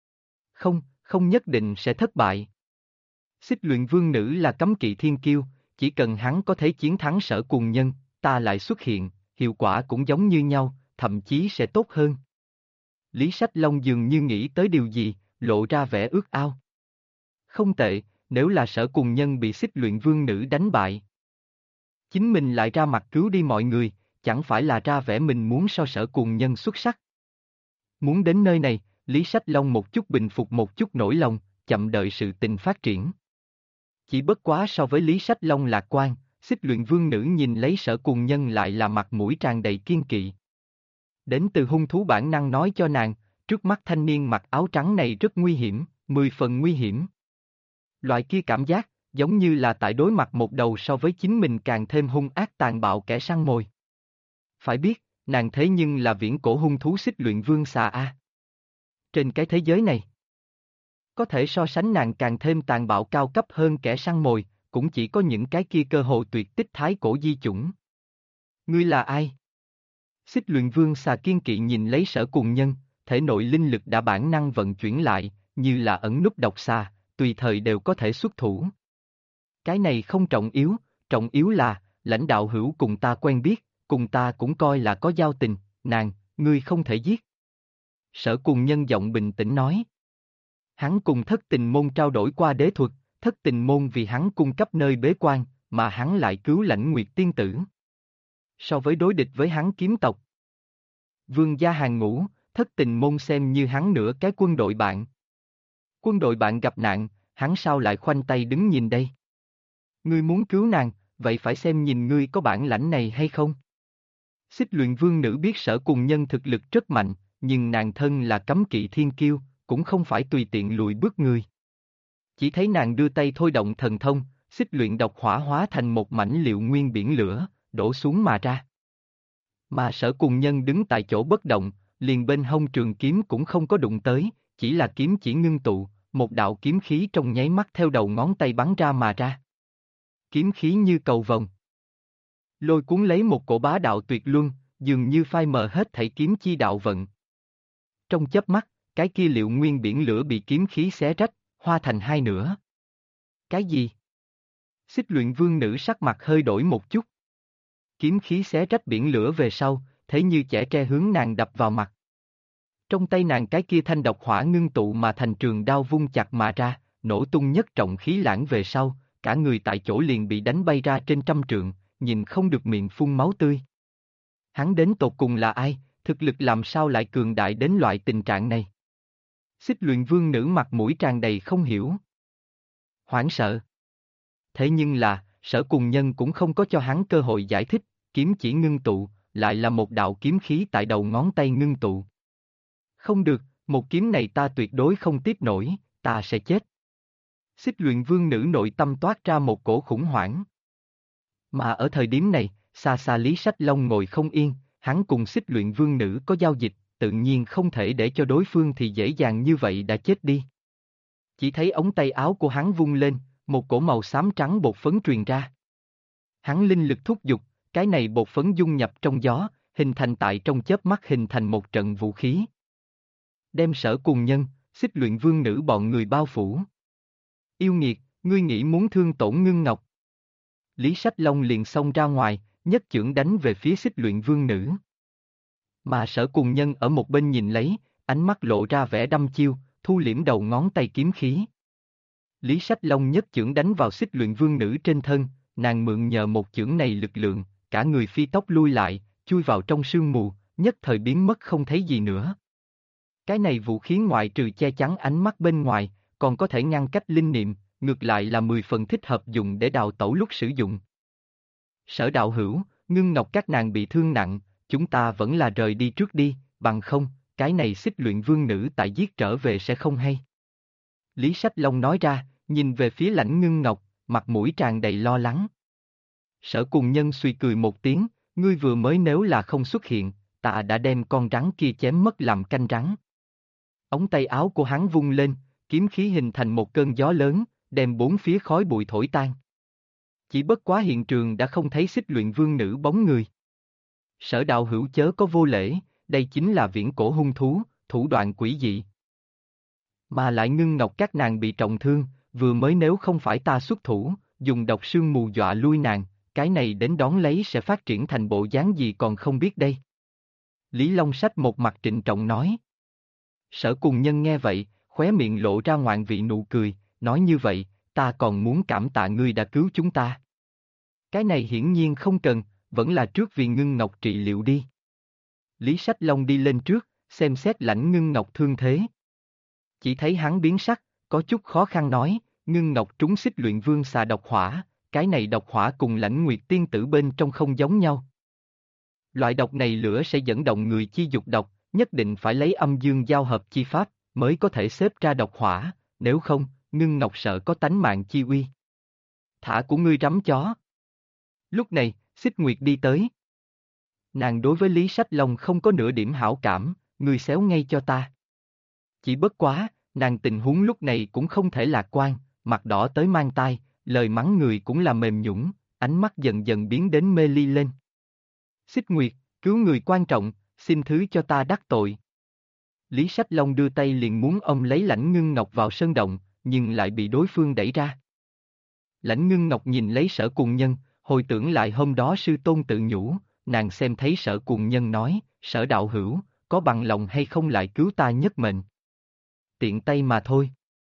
Không nhất định sẽ thất bại. Xích luyện vương nữ là cấm kỵ thiên kiêu, chỉ cần hắn có thể chiến thắng Sở Cùng Nhân, ta lại xuất hiện, hiệu quả cũng giống như nhau, thậm chí sẽ tốt hơn. Lý Sách Long dường như nghĩ tới điều gì, lộ ra vẻ ước ao. Không tệ, nếu là Sở Cùng Nhân bị Xích luyện vương nữ đánh bại, chính mình lại ra mặt cứu đi mọi người, chẳng phải là ra vẻ mình muốn so Sở Cùng Nhân xuất sắc. Muốn đến nơi này, Lý Sách Long một chút bình phục một chút nỗi lòng, chậm đợi sự tình phát triển. Chỉ bất quá so với Lý Sách Long lạc quan, Xích luyện vương nữ nhìn lấy Sở Cùng Nhân lại là mặt mũi tràn đầy kiên kỵ. Đến từ hung thú bản năng nói cho nàng, trước mắt thanh niên mặc áo trắng này rất nguy hiểm, 10 phần nguy hiểm. Loại kia cảm giác, giống như là tại đối mặt một đầu so với chính mình càng thêm hung ác tàn bạo kẻ săn mồi. Phải biết, nàng thế nhưng là viễn cổ hung thú Xích luyện vương xà a. Trên cái thế giới này, có thể so sánh nàng càng thêm tàn bạo cao cấp hơn kẻ săn mồi, cũng chỉ có những cái kia cơ hồ tuyệt tích thái cổ di chủng. Ngươi là ai? Xích luyện vương xà kiên kỵ nhìn lấy Sở Cùng Nhân, thể nội linh lực đã bản năng vận chuyển lại, như là ẩn núp độc xà, tùy thời đều có thể xuất thủ. Cái này không trọng yếu là, lãnh đạo hữu cùng ta quen biết, cùng ta cũng coi là có giao tình, ngươi không thể giết. Sở Cùng Nhân giọng bình tĩnh nói. Hắn cùng Thất Tình Môn trao đổi qua đế thuật, Thất Tình Môn vì hắn cung cấp nơi bế quan, mà hắn lại cứu Lãnh Nguyệt tiên tử. So với đối địch với hắn kiếm tộc Vương gia hàng ngũ, Thất Tình Môn xem như hắn nửa cái quân đội bạn. Quân đội bạn gặp nạn, hắn sao lại khoanh tay đứng nhìn đây? Ngươi muốn cứu nàng, vậy phải xem nhìn ngươi có bản lãnh này hay không? Xích luyện vương nữ biết Sở Cùng Nhân thực lực rất mạnh, nhưng nàng thân là cấm kỵ thiên kiêu, cũng không phải tùy tiện lùi bước người. Chỉ thấy nàng đưa tay thôi động thần thông, xích luyện độc hỏa hóa thành một mảnh liệu nguyên biển lửa, đổ xuống mà ra. Mà Sở Cùng Nhân đứng tại chỗ bất động, liền bên hông trường kiếm cũng không có đụng tới, chỉ là kiếm chỉ ngưng tụ, một đạo kiếm khí trong nháy mắt theo đầu ngón tay bắn ra mà ra. Kiếm khí như cầu vồng. Lôi cuốn lấy một cổ bá đạo tuyệt luân, dường như phai mờ hết thảy kiếm chi đạo vận. Trong chớp mắt, cái kia liệu nguyên biển lửa bị kiếm khí xé rách, hoa thành hai nửa. Cái gì? Xích luyện vương nữ sắc mặt hơi đổi một chút. Kiếm khí xé rách biển lửa về sau, thế như chẻ tre hướng nàng đập vào mặt. Trong tay nàng cái kia thanh độc hỏa ngưng tụ mà thành trường đao vung chặt mà ra, nổ tung nhất trọng khí lãng về sau, cả người tại chỗ liền bị đánh bay ra trên trăm trượng, nhìn không được miệng phun máu tươi. Hắn đến tột cùng là ai, thực lực làm sao lại cường đại đến loại tình trạng này? Xích luyện vương nữ mặt mũi tràn đầy không hiểu. Hoảng sợ. Thế nhưng là, Sở Cùng Nhân cũng không có cho hắn cơ hội giải thích, kiếm chỉ ngưng tụ, lại là một đạo kiếm khí tại đầu ngón tay ngưng tụ. Không được, một kiếm này ta tuyệt đối không tiếp nổi, ta sẽ chết. Xích luyện vương nữ nội tâm toát ra một cổ khủng hoảng. Mà ở thời điểm này, xa xa Lý Sách Long ngồi không yên, hắn cùng xích luyện vương nữ có giao dịch, tự nhiên không thể để cho đối phương thì dễ dàng như vậy đã chết đi. Chỉ thấy ống tay áo của hắn vung lên, một cổ màu xám trắng bột phấn truyền ra. Hắn linh lực thúc giục, cái này bột phấn dung nhập trong gió, hình thành tại trong chớp mắt hình thành một trận vũ khí. Đem Sở Cùng Nhân, xích luyện vương nữ bọn người bao phủ. Yêu nghiệt, ngươi nghĩ muốn thương tổn Ngưng Ngọc. Lý Sách Long liền xông ra ngoài, nhất chưởng đánh về phía xích luyện vương nữ. Mà Sở Cùng Nhân ở một bên nhìn lấy, ánh mắt lộ ra vẻ đăm chiêu, thu liễm đầu ngón tay kiếm khí. Lý Sách Long nhất chưởng đánh vào xích luyện vương nữ trên thân, nàng mượn nhờ một chưởng này lực lượng, cả người phi tốc lui lại, chui vào trong sương mù, nhất thời biến mất không thấy gì nữa. Cái này vũ khí ngoại trừ che chắn ánh mắt bên ngoài, còn có thể ngăn cách linh niệm, ngược lại là 10 phần thích hợp dùng để đào tẩu lúc sử dụng. Sở đạo hữu, Ngưng Ngọc các nàng bị thương nặng, chúng ta vẫn là rời đi trước đi, bằng không, cái này xích luyện vương nữ tại giết trở về sẽ không hay. Lý Sách Long nói ra, nhìn về phía Lãnh Ngưng Ngọc, mặt mũi tràn đầy lo lắng. Sở Cùng Nhân suy cười một tiếng, ngươi vừa mới nếu là không xuất hiện, ta đã đem con rắn kia chém mất làm canh rắn. Ống tay áo của hắn vung lên, kiếm khí hình thành một cơn gió lớn, đem bốn phía khói bụi thổi tan. Chỉ bất quá hiện trường đã không thấy xích luyện vương nữ bóng người. Sở đạo hữu chớ có vô lễ, đây chính là viễn cổ hung thú, thủ đoạn quỷ dị. Mà lại Ngưng Ngọc các nàng bị trọng thương, vừa mới nếu không phải ta xuất thủ, dùng độc sương mù dọa lui nàng, cái này đến đón lấy sẽ phát triển thành bộ dáng gì còn không biết đây. Lý Long Sách một mặt trịnh trọng nói. Sở Cùng Nhân nghe vậy, khóe miệng lộ ra ngoạn vị nụ cười, nói như vậy, ta còn muốn cảm tạ ngươi đã cứu chúng ta. Cái này hiển nhiên không cần, vẫn là trước vì Ngưng Ngọc trị liệu đi. Lý Sách Long đi lên trước, xem xét Lãnh Ngưng Ngọc thương thế. Chỉ thấy hắn biến sắc, có chút khó khăn nói, Ngưng Ngọc trúng xích luyện vương xà độc hỏa, cái này độc hỏa cùng Lãnh Nguyệt tiên tử bên trong không giống nhau. Loại độc này lửa sẽ dẫn động người chi dục độc, nhất định phải lấy âm dương giao hợp chi pháp, mới có thể xếp ra độc hỏa, nếu không, Ngưng Ngọc sợ có tánh mạng chi uy. Thả của ngươi rắm chó. Lúc này, Xích Nguyệt đi tới. Nàng đối với Lý Sách Long không có nửa điểm hảo cảm, ngươi xéo ngay cho ta. Chỉ bất quá, nàng tình huống lúc này cũng không thể lạc quan, mặt đỏ tới mang tai, lời mắng người cũng là mềm nhũn, ánh mắt dần dần biến đến mê ly lên. Xích Nguyệt, cứu người quan trọng, xin thứ cho ta đắc tội. Lý Sách Long đưa tay liền muốn ôm lấy Lãnh Ngưng Ngọc vào sơn động, nhưng lại bị đối phương đẩy ra. Lãnh Ngưng Ngọc nhìn lấy Sở Cùng Nhân, hồi tưởng lại hôm đó sư tôn tự nhủ, nàng xem thấy Sở Cùng Nhân nói, Sở đạo hữu, có bằng lòng hay không lại cứu ta nhất mệnh. Tiện tay mà thôi.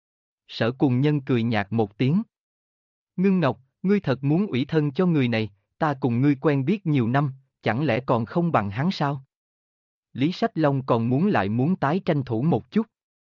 Sở Cùng Nhân cười nhạt một tiếng. Ngưng Ngọc, ngươi thật muốn ủy thân cho người này, ta cùng ngươi quen biết nhiều năm, chẳng lẽ còn không bằng hắn sao? Lý Sách Long còn muốn lại muốn tái tranh thủ một chút.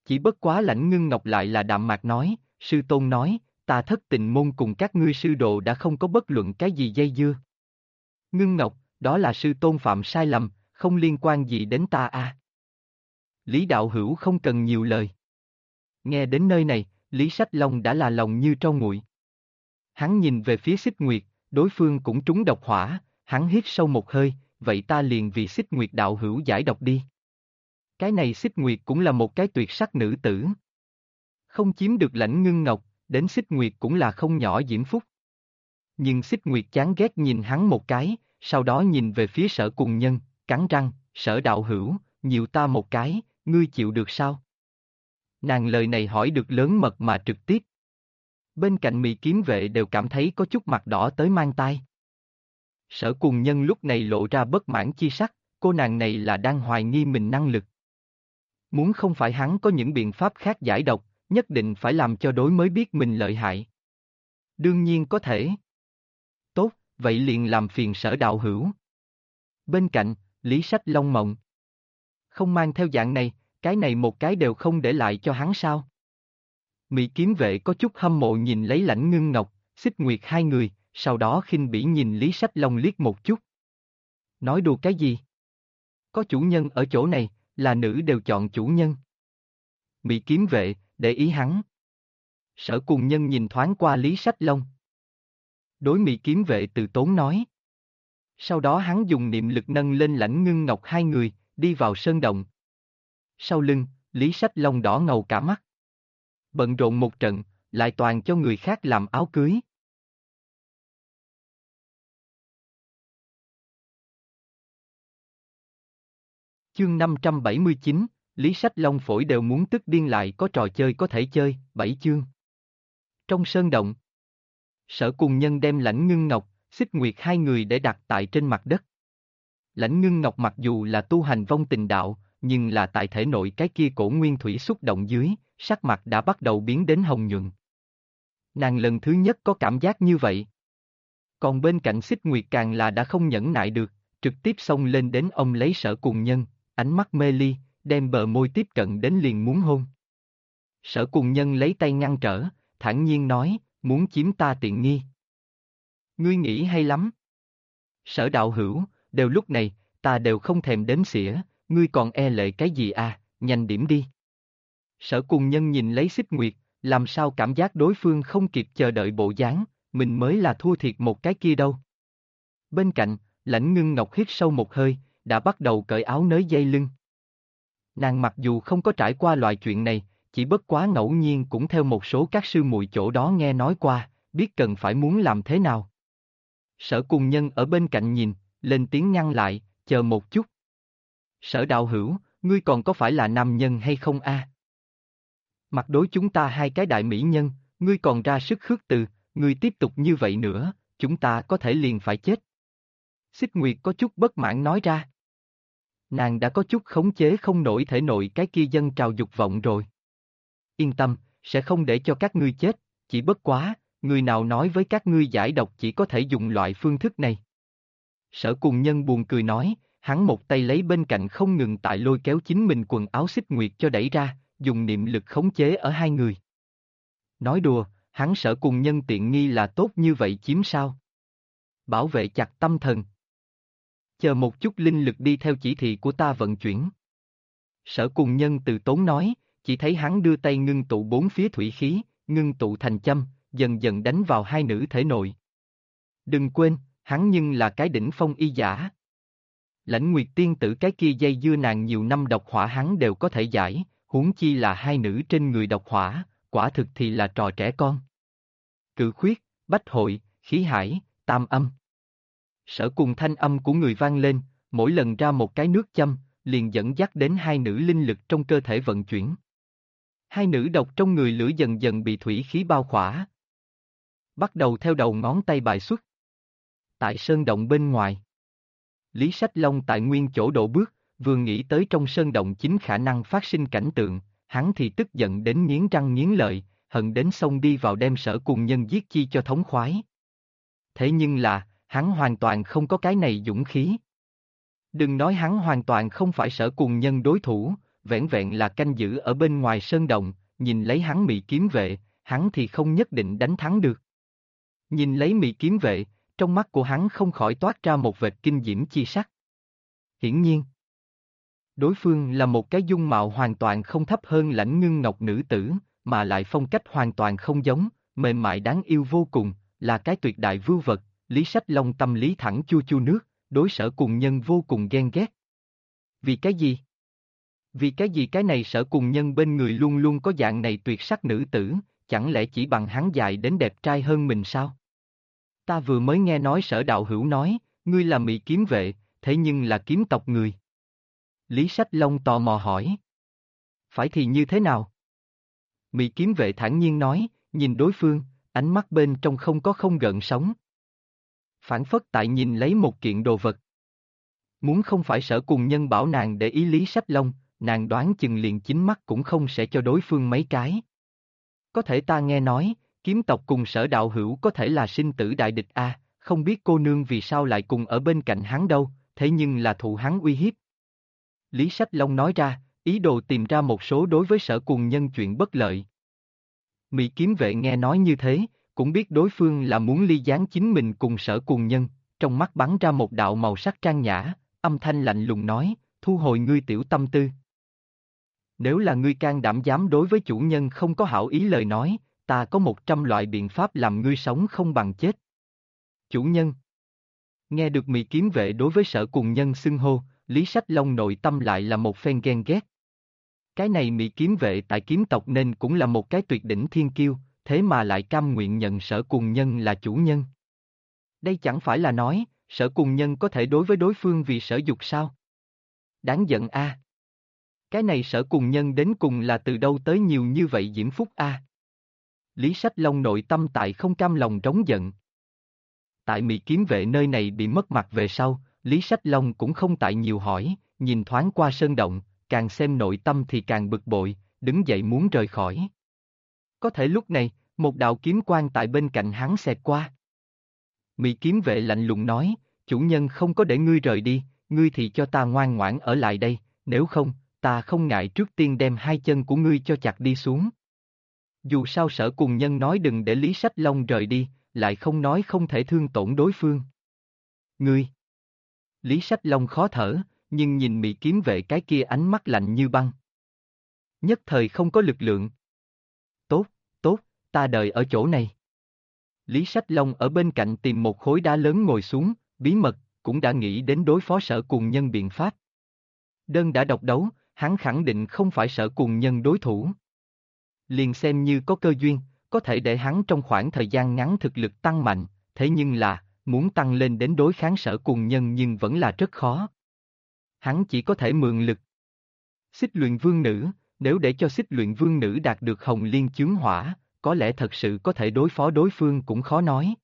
Chỉ bất quá Lãnh Ngưng Ngọc lại là đạm mạc nói, sư tôn nói, ta Thất Tình môn cùng các ngươi sư đồ đã không có bất luận cái gì dây dưa. Ngưng Ngọc, đó là sư tôn phạm sai lầm, không liên quan gì đến ta à. Lý đạo hữu không cần nhiều lời. Nghe đến nơi này, Lý Sách Long đã là lòng như tro nguội. Hắn nhìn về phía Xích Nguyệt, đối phương cũng trúng độc hỏa, hắn hít sâu một hơi, vậy ta liền vì Xích Nguyệt đạo hữu giải độc đi. Cái này Xích Nguyệt cũng là một cái tuyệt sắc nữ tử. Không chiếm được Lãnh Ngưng Ngọc, đến Xích Nguyệt cũng là không nhỏ diễm phúc. Nhưng Xích Nguyệt chán ghét nhìn hắn một cái, sau đó nhìn về phía Sở Cùng Nhân, cắn răng, Sở đạo hữu, nhiều ta một cái, ngươi chịu được sao? Nàng lời này hỏi được lớn mật mà trực tiếp. Bên cạnh Mị Kiếm Vệ đều cảm thấy có chút mặt đỏ tới mang tai. Sở Cùng Nhân lúc này lộ ra bất mãn chi sắc, cô nàng này là đang hoài nghi mình năng lực. Muốn không phải hắn có những biện pháp khác giải độc, nhất định phải làm cho đối mới biết mình lợi hại. Đương nhiên có thể. Tốt, vậy liền làm phiền Sở đạo hữu. Bên cạnh, Lý Sách Long mộng. Không mang theo dạng này, cái này một cái đều không để lại cho hắn sao? Mị Kiếm Vệ có chút hâm mộ nhìn lấy Lãnh Ngưng Ngọc, Xích Nguyệt hai người, sau đó khinh bỉ nhìn Lý Sách Long liếc một chút. Nói đùa cái gì? Có chủ nhân ở chỗ này, là nữ đều chọn chủ nhân. Mị Kiếm Vệ, để ý hắn. Sở Cùng Nhân nhìn thoáng qua Lý Sách Long. Đối Mị Kiếm Vệ từ tốn nói. Sau đó hắn dùng niệm lực nâng lên Lãnh Ngưng Ngọc hai người, đi vào sơn động. Sau lưng, Lý Sách Long đỏ ngầu cả mắt. Bận rộn một trận, lại toàn cho người khác làm áo cưới. Chương 579, Lý Sách Long phổi đều muốn tức điên lại có trò chơi có thể chơi, 7 chương. Trong sơn động, Sở Cùng Nhân đem Lãnh Ngưng Ngọc, Xích Nguyệt hai người để đặt tại trên mặt đất. Lãnh Ngưng Ngọc mặc dù là tu hành vong tình đạo, nhưng là tại thể nội cái kia cổ nguyên thủy xúc động dưới, sắc mặt đã bắt đầu biến đến hồng nhuận. Nàng lần thứ nhất có cảm giác như vậy. Còn bên cạnh Xích Nguyệt càng là đã không nhẫn nại được, trực tiếp xông lên đến ông lấy Sở Cùng Nhân, ánh mắt mê ly, đem bờ môi tiếp cận đến liền muốn hôn. Sở Cùng Nhân lấy tay ngăn trở, thản nhiên nói, muốn chiếm ta tiện nghi. Ngươi nghĩ hay lắm. Sở đạo hữu, đều lúc này, ta đều không thèm đếm xỉa, ngươi còn e lệ cái gì à, nhanh điểm đi. Sở Cùng Nhân nhìn lấy Xích Nguyệt, làm sao cảm giác đối phương không kịp chờ đợi bộ dáng, mình mới là thua thiệt một cái kia đâu. Bên cạnh, Lãnh Ngưng Ngọc hít sâu một hơi, đã bắt đầu cởi áo nới dây lưng. Nàng mặc dù không có trải qua loại chuyện này, chỉ bất quá ngẫu nhiên cũng theo một số các sư muội chỗ đó nghe nói qua, biết cần phải muốn làm thế nào. Sở Cùng Nhân ở bên cạnh nhìn, lên tiếng ngăn lại, chờ một chút. Sở đạo hữu, ngươi còn có phải là nam nhân hay không a? Mặt đối chúng ta hai cái đại mỹ nhân, ngươi còn ra sức khước từ, ngươi tiếp tục như vậy nữa, chúng ta có thể liền phải chết. Xích Nguyệt có chút bất mãn nói ra. Nàng đã có chút khống chế không nổi thể nội cái kia dân trào dục vọng rồi. Yên tâm, sẽ không để cho các ngươi chết, chỉ bất quá, người nào nói với các ngươi giải độc chỉ có thể dùng loại phương thức này. Sở Cùng Nhân buồn cười nói, hắn một tay lấy bên cạnh không ngừng tại lôi kéo chính mình quần áo Xích Nguyệt cho đẩy ra, dùng niệm lực khống chế ở hai người. Nói đùa, hắn Sở Cùng Nhân tiện nghi là tốt như vậy chiếm sao? Bảo vệ chặt tâm thần. Chờ một chút linh lực đi theo chỉ thị của ta vận chuyển. Sở Cùng Nhân từ tốn nói, chỉ thấy hắn đưa tay ngưng tụ bốn phía thủy khí, ngưng tụ thành châm, dần dần đánh vào hai nữ thể nội. Đừng quên, hắn nhưng là cái đỉnh phong y giả. Lãnh Nguyệt tiên tử cái kia dây dưa nàng nhiều năm độc hỏa hắn đều có thể giải, huống chi là hai nữ trên người độc hỏa, quả thực thì là trò trẻ con. Cự khuyết, bách hội, khí hải, tam âm. Sở cùng thanh âm của người vang lên, mỗi lần ra một cái nước châm, liền dẫn dắt đến hai nữ linh lực trong cơ thể vận chuyển. Hai nữ độc trong người lửa dần dần bị thủy khí bao khỏa. Bắt đầu theo đầu ngón tay bài xuất. Tại sơn động bên ngoài. Lý Sách Long tại nguyên chỗ độ bước, vừa nghĩ tới trong sơn động chính khả năng phát sinh cảnh tượng, hắn thì tức giận đến nghiến răng nghiến lợi, hận đến xông đi vào đem Sở Cùng Nhân giết chi cho thống khoái. Thế nhưng là, hắn hoàn toàn không có cái này dũng khí. Đừng nói hắn hoàn toàn không phải Sở Cùng Nhân đối thủ, vẻn vẹn là canh giữ ở bên ngoài sơn động, nhìn lấy hắn Mị Kiếm Vệ, hắn thì không nhất định đánh thắng được. Nhìn lấy Mị Kiếm Vệ, trong mắt của hắn không khỏi toát ra một vệt kinh diễm chi sắc. Hiển nhiên, đối phương là một cái dung mạo hoàn toàn không thấp hơn Lãnh Ngưng Ngọc nữ tử, mà lại phong cách hoàn toàn không giống, mềm mại đáng yêu vô cùng, là cái tuyệt đại vưu vật. Lý Sách Long tâm lý thẳng chua chua nước, đối Sở Cùng Nhân vô cùng ghen ghét. Vì cái gì? Vì cái gì cái này Sở Cùng Nhân bên người luôn luôn có dạng này tuyệt sắc nữ tử, chẳng lẽ chỉ bằng hắn dài đến đẹp trai hơn mình sao? Ta vừa mới nghe nói Sở đạo hữu nói, ngươi là Mị Kiếm Vệ, thế nhưng là kiếm tộc người. Lý Sách Long tò mò hỏi. Phải thì như thế nào? Mị Kiếm Vệ thản nhiên nói, nhìn đối phương, ánh mắt bên trong không có không gợn sóng. Phản phất tại nhìn lấy một kiện đồ vật. Muốn không phải Sở Cùng Nhân bảo nàng để ý Lý Sách Long, nàng đoán chừng liền chính mắt cũng không sẽ cho đối phương mấy cái. Có thể ta nghe nói, kiếm tộc cùng Sở đạo hữu có thể là sinh tử đại địch a, không biết cô nương vì sao lại cùng ở bên cạnh hắn đâu, thế nhưng là thụ hắn uy hiếp. Lý Sách Long nói ra, ý đồ tìm ra một số đối với Sở Cùng Nhân chuyện bất lợi. Mị Kiếm Vệ nghe nói như thế, cũng biết đối phương là muốn ly gián chính mình cùng Sở Cùng Nhân, trong mắt bắn ra một đạo màu sắc trang nhã, âm thanh lạnh lùng nói, thu hồi ngươi tiểu tâm tư. Nếu là ngươi can đảm dám đối với chủ nhân không có hảo ý lời nói, ta có 100 loại biện pháp làm ngươi sống không bằng chết. Chủ nhân. Nghe được Mị Kiếm Vệ đối với Sở Cùng Nhân xưng hô, Lý Sách Long nội tâm lại là một phen ghen ghét. Cái này Mị Kiếm Vệ tại kiếm tộc nên cũng là một cái tuyệt đỉnh thiên kiêu, thế mà lại cam nguyện nhận Sở Cùng Nhân là chủ nhân. Đây chẳng phải là nói, Sở Cùng Nhân có thể đối với đối phương vì sở dục sao? Đáng giận a. Cái này Sở Cùng Nhân đến cùng là từ đâu tới nhiều như vậy diễm phúc a? Lý Sách Long nội tâm tại không cam lòng trống giận. Tại Mị Kiếm Vệ nơi này bị mất mặt về sau, Lý Sách Long cũng không tại nhiều hỏi, nhìn thoáng qua sơn động, càng xem nội tâm thì càng bực bội, đứng dậy muốn rời khỏi. Có thể lúc này, một đạo kiếm quang tại bên cạnh hắn xẹt qua. Mị Kiếm Vệ lạnh lùng nói, chủ nhân không có để ngươi rời đi, ngươi thì cho ta ngoan ngoãn ở lại đây, nếu không, ta không ngại trước tiên đem hai chân của ngươi cho chặt đi xuống. Dù sao Sở Cùng Nhân nói đừng để Lý Sách Long rời đi, lại không nói không thể thương tổn đối phương. Ngươi! Lý Sách Long khó thở, nhưng nhìn Mị Kiếm Vệ cái kia ánh mắt lạnh như băng. Nhất thời không có lực lượng. Tốt, tốt, ta đợi ở chỗ này. Lý Sách Long ở bên cạnh tìm một khối đá lớn ngồi xuống, bí mật, cũng đã nghĩ đến đối phó Sở Cùng Nhân biện pháp. Đơn đã độc đấu, hắn khẳng định không phải Sở Cùng Nhân đối thủ. Liền xem như có cơ duyên, có thể để hắn trong khoảng thời gian ngắn thực lực tăng mạnh, thế nhưng là, muốn tăng lên đến đối kháng Sở Cùng Nhân nhưng vẫn là rất khó. Hắn chỉ có thể mượn lực. Xích Luyện Vương Nữ, nếu để cho Xích Luyện Vương Nữ đạt được Hồng Liên Chướng Hỏa, có lẽ thật sự có thể đối phó đối phương cũng khó nói.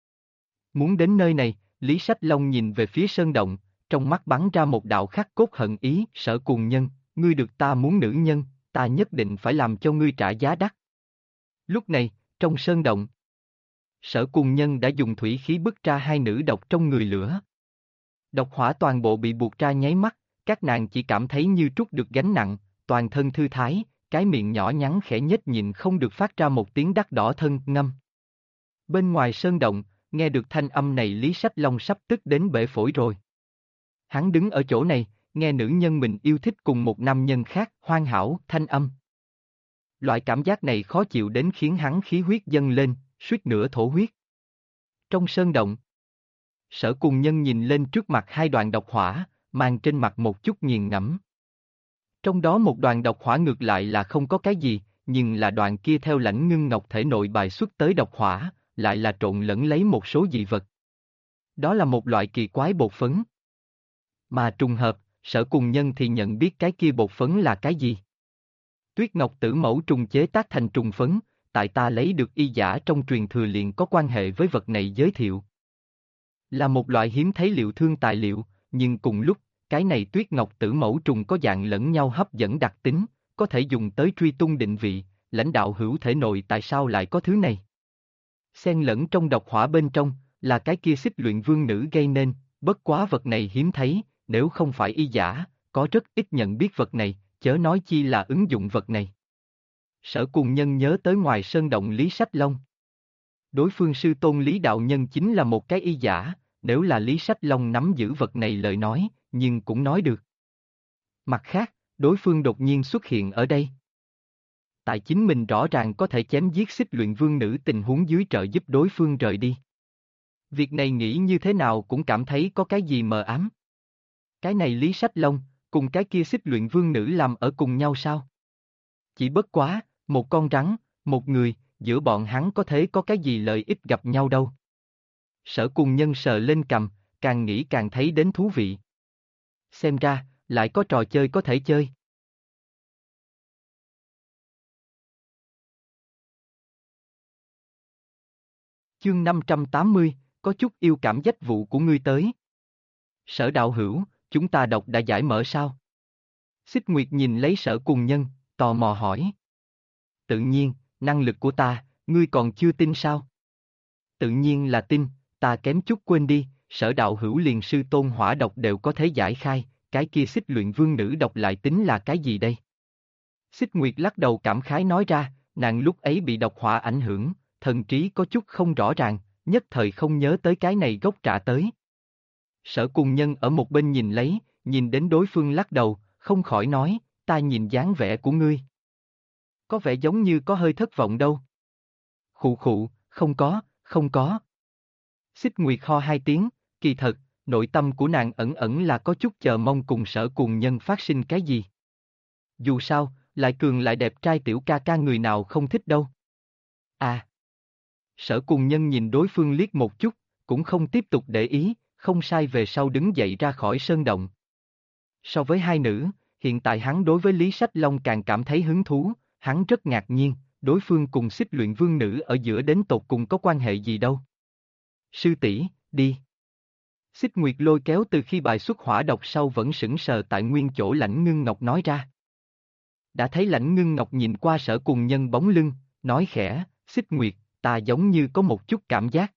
Muốn đến nơi này, Lý Sách Long nhìn về phía sơn động, trong mắt bắn ra một đạo khắc cốt hận ý, Sở Cùng Nhân, ngươi được ta muốn nữ nhân, ta nhất định phải làm cho ngươi trả giá đắt. Lúc này, trong sơn động, Sở Cùng Nhân đã dùng thủy khí bức ra hai nữ độc trong người lửa. Độc hỏa toàn bộ bị buộc ra nháy mắt, các nàng chỉ cảm thấy như trút được gánh nặng, toàn thân thư thái, cái miệng nhỏ nhắn khẽ nhếch nhìn không được phát ra một tiếng đắc đỏ thân ngâm. Bên ngoài sơn động, nghe được thanh âm này Lý Sách Long sắp tức đến bể phổi rồi. Hắn đứng ở chỗ này, nghe nữ nhân mình yêu thích cùng một nam nhân khác hoàn hảo thanh âm. Loại cảm giác này khó chịu đến khiến hắn khí huyết dâng lên, suýt nữa thổ huyết. Trong sơn động, Sở Cùng Nhân nhìn lên trước mặt hai đoàn độc hỏa, mang trên mặt một chút nghiền ngẫm. Trong đó một đoàn độc hỏa ngược lại là không có cái gì, nhưng là đoàn kia theo Lãnh Ngưng Ngọc thể nội bài xuất tới độc hỏa, lại là trộn lẫn lấy một số dị vật. Đó là một loại kỳ quái bột phấn. Mà trùng hợp, Sở Cùng Nhân thì nhận biết cái kia bột phấn là cái gì. Tuyết Ngọc Tử Mẫu trùng chế tác thành trùng phấn, tại ta lấy được y giả trong truyền thừa liền có quan hệ với vật này giới thiệu. Là một loại hiếm thấy liệu thương tài liệu, nhưng cùng lúc, cái này Tuyết Ngọc Tử Mẫu trùng có dạng lẫn nhau hấp dẫn đặc tính, có thể dùng tới truy tung định vị, lãnh đạo hữu thể nội tại sao lại có thứ này. Xen lẫn trong độc hỏa bên trong, là cái kia Xích Luyện Vương Nữ gây nên, bất quá vật này hiếm thấy, nếu không phải y giả, có rất ít nhận biết vật này, chớ nói chi là ứng dụng vật này. Sở Cùng Nhân nhớ tới ngoài sơn động Lý Sách Long. Đối phương sư tôn Lý Đạo Nhân chính là một cái y giả, nếu là Lý Sách Long nắm giữ vật này lời nói, nhưng cũng nói được. Mặt khác, đối phương đột nhiên xuất hiện ở đây. Tại chính mình rõ ràng có thể chém giết Xích Luyện Vương nữ tình huống dưới trợ giúp đối phương rời đi. Việc này nghĩ như thế nào cũng cảm thấy có cái gì mờ ám. Cái này Lý Sách Long, cùng cái kia Xích Luyện Vương nữ làm ở cùng nhau sao? Chỉ bất quá, một con rắn, một người, giữa bọn hắn có thể có cái gì lợi ích gặp nhau đâu. Sở Cùng Nhân sờ lên cằm, càng nghĩ càng thấy đến thú vị. Xem ra, lại có trò chơi có thể chơi. Chương 580, có chút yêu cảm dách vụ của ngươi tới. Sở đạo hữu, chúng ta đọc đã giải mở sao? Xích Nguyệt nhìn lấy Sở Cùng Nhân, tò mò hỏi. Tự nhiên, năng lực của ta, ngươi còn chưa tin sao? Tự nhiên là tin, ta kém chút quên đi, Sở đạo hữu liền sư tôn hỏa độc đều có thể giải khai, cái kia Xích Luyện Vương nữ độc lại tính là cái gì đây? Xích Nguyệt lắc đầu cảm khái nói ra, nàng lúc ấy bị độc hỏa ảnh hưởng, thần trí có chút không rõ ràng, nhất thời không nhớ tới cái này gốc trả tới. Sở Cùng Nhân ở một bên nhìn lấy, nhìn đến đối phương lắc đầu, không khỏi nói, ta nhìn dáng vẻ của ngươi. Có vẻ giống như có hơi thất vọng đâu. Khụ khụ, không có, không có. Xích Nguyệt ho hai tiếng, kỳ thật, nội tâm của nàng ẩn ẩn là có chút chờ mong cùng Sở Cùng Nhân phát sinh cái gì. Dù sao, lại cường lại đẹp trai tiểu ca ca người nào không thích đâu. À. Sở Cùng Nhân nhìn đối phương liếc một chút, cũng không tiếp tục để ý, không sai về sau đứng dậy ra khỏi sơn động. So với hai nữ, hiện tại hắn đối với Lý Sách Long càng cảm thấy hứng thú, hắn rất ngạc nhiên, đối phương cùng Xích Luyện Vương nữ ở giữa đến tột cùng có quan hệ gì đâu. Sư tỷ, đi. Xích Nguyệt lôi kéo từ khi bài xuất hỏa độc sau vẫn sững sờ tại nguyên chỗ Lãnh Ngưng Ngọc nói ra. Đã thấy Lãnh Ngưng Ngọc nhìn qua Sở Cùng Nhân bóng lưng, nói khẽ, Xích Nguyệt, ta giống như có một chút cảm giác.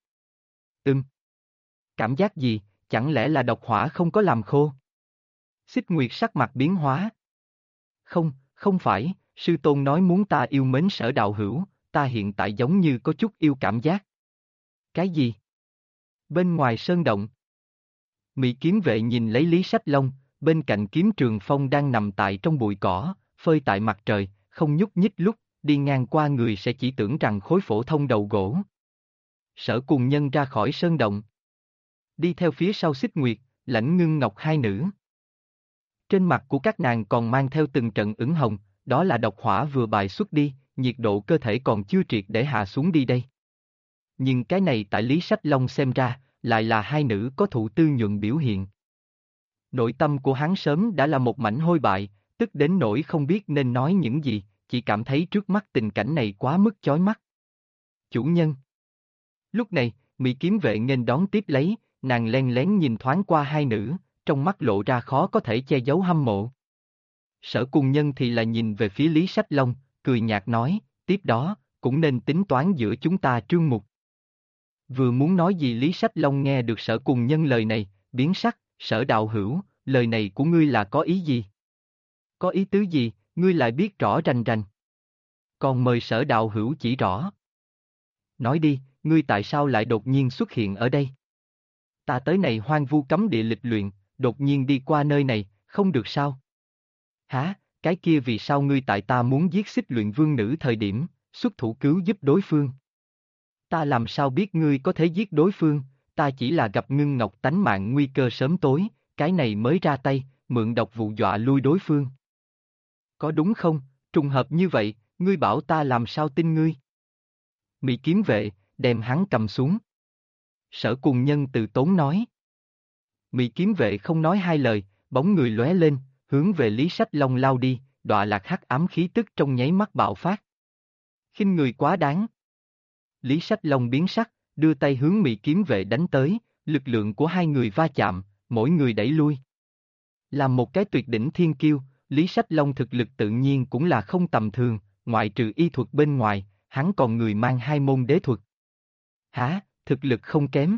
Cảm giác gì, chẳng lẽ là độc hỏa không có làm khô? Xích Nguyệt sắc mặt biến hóa. Không, không phải, sư tôn nói muốn ta yêu mến Sở đạo hữu, ta hiện tại giống như có chút yêu cảm giác. Cái gì? Bên ngoài sơn động. Mị kiếm vệ nhìn lấy Lý Sách Long, bên cạnh kiếm Trường Phong đang nằm tại trong bụi cỏ, phơi tại mặt trời, không nhúc nhích lúc, đi ngang qua người sẽ chỉ tưởng rằng khối phổ thông đầu gỗ. Sở Cùng Nhân ra khỏi sơn động. Đi theo phía sau Xích Nguyệt, Lãnh Ngưng Ngọc hai nữ. Trên mặt của các nàng còn mang theo từng trận ửng hồng, đó là độc hỏa vừa bài xuất đi, nhiệt độ cơ thể còn chưa triệt để hạ xuống đi đây. Nhưng cái này tại Lý Sách Long xem ra, lại là hai nữ có thụ tư nhuận biểu hiện. Nội tâm của hắn sớm đã là một mảnh hôi bại, tức đến nỗi không biết nên nói những gì, chỉ cảm thấy trước mắt tình cảnh này quá mức chói mắt. Chủ nhân. Lúc này, Mị kiếm vệ nghênh đón tiếp lấy, nàng len lén nhìn thoáng qua hai nữ, trong mắt lộ ra khó có thể che giấu hâm mộ. Sở Cùng Nhân thì là nhìn về phía Lý Sách Long, cười nhạt nói, tiếp đó, cũng nên tính toán giữa chúng ta trương mục. Vừa muốn nói gì Lý Sách Long nghe được Sở Cùng Nhân lời này, biến sắc, Sở đạo hữu, lời này của ngươi là có ý gì? Có ý tứ gì, ngươi lại biết rõ rành rành. Còn mời Sở đạo hữu chỉ rõ. Nói đi, ngươi tại sao lại đột nhiên xuất hiện ở đây? Ta tới này hoang vu cấm địa lịch luyện, đột nhiên đi qua nơi này, không được sao? Hả, cái kia vì sao ngươi tại ta muốn giết Xích Luyện Vương nữ thời điểm, xuất thủ cứu giúp đối phương? Ta làm sao biết ngươi có thể giết đối phương, ta chỉ là gặp Ngưng Ngọc tánh mạng nguy cơ sớm tối, cái này mới ra tay, mượn độc vụ dọa lui đối phương. Có đúng không, trùng hợp như vậy, ngươi bảo ta làm sao tin ngươi? Mị kiếm vệ, đem hắn cầm xuống. Sở Cùng Nhân từ tốn nói. Mị kiếm vệ không nói hai lời, bóng người lóe lên, hướng về Lý Sách Long lao đi, đọa lạc hắc ám khí tức trong nháy mắt bạo phát. Khinh người quá đáng. Lý Sách Long biến sắc, đưa tay hướng Mị kiếm vệ đánh tới, lực lượng của hai người va chạm, mỗi người đẩy lui. Làm một cái tuyệt đỉnh thiên kiêu, Lý Sách Long thực lực tự nhiên cũng là không tầm thường, ngoại trừ y thuật bên ngoài, hắn còn người mang hai môn đế thuật. Hả, thực lực không kém.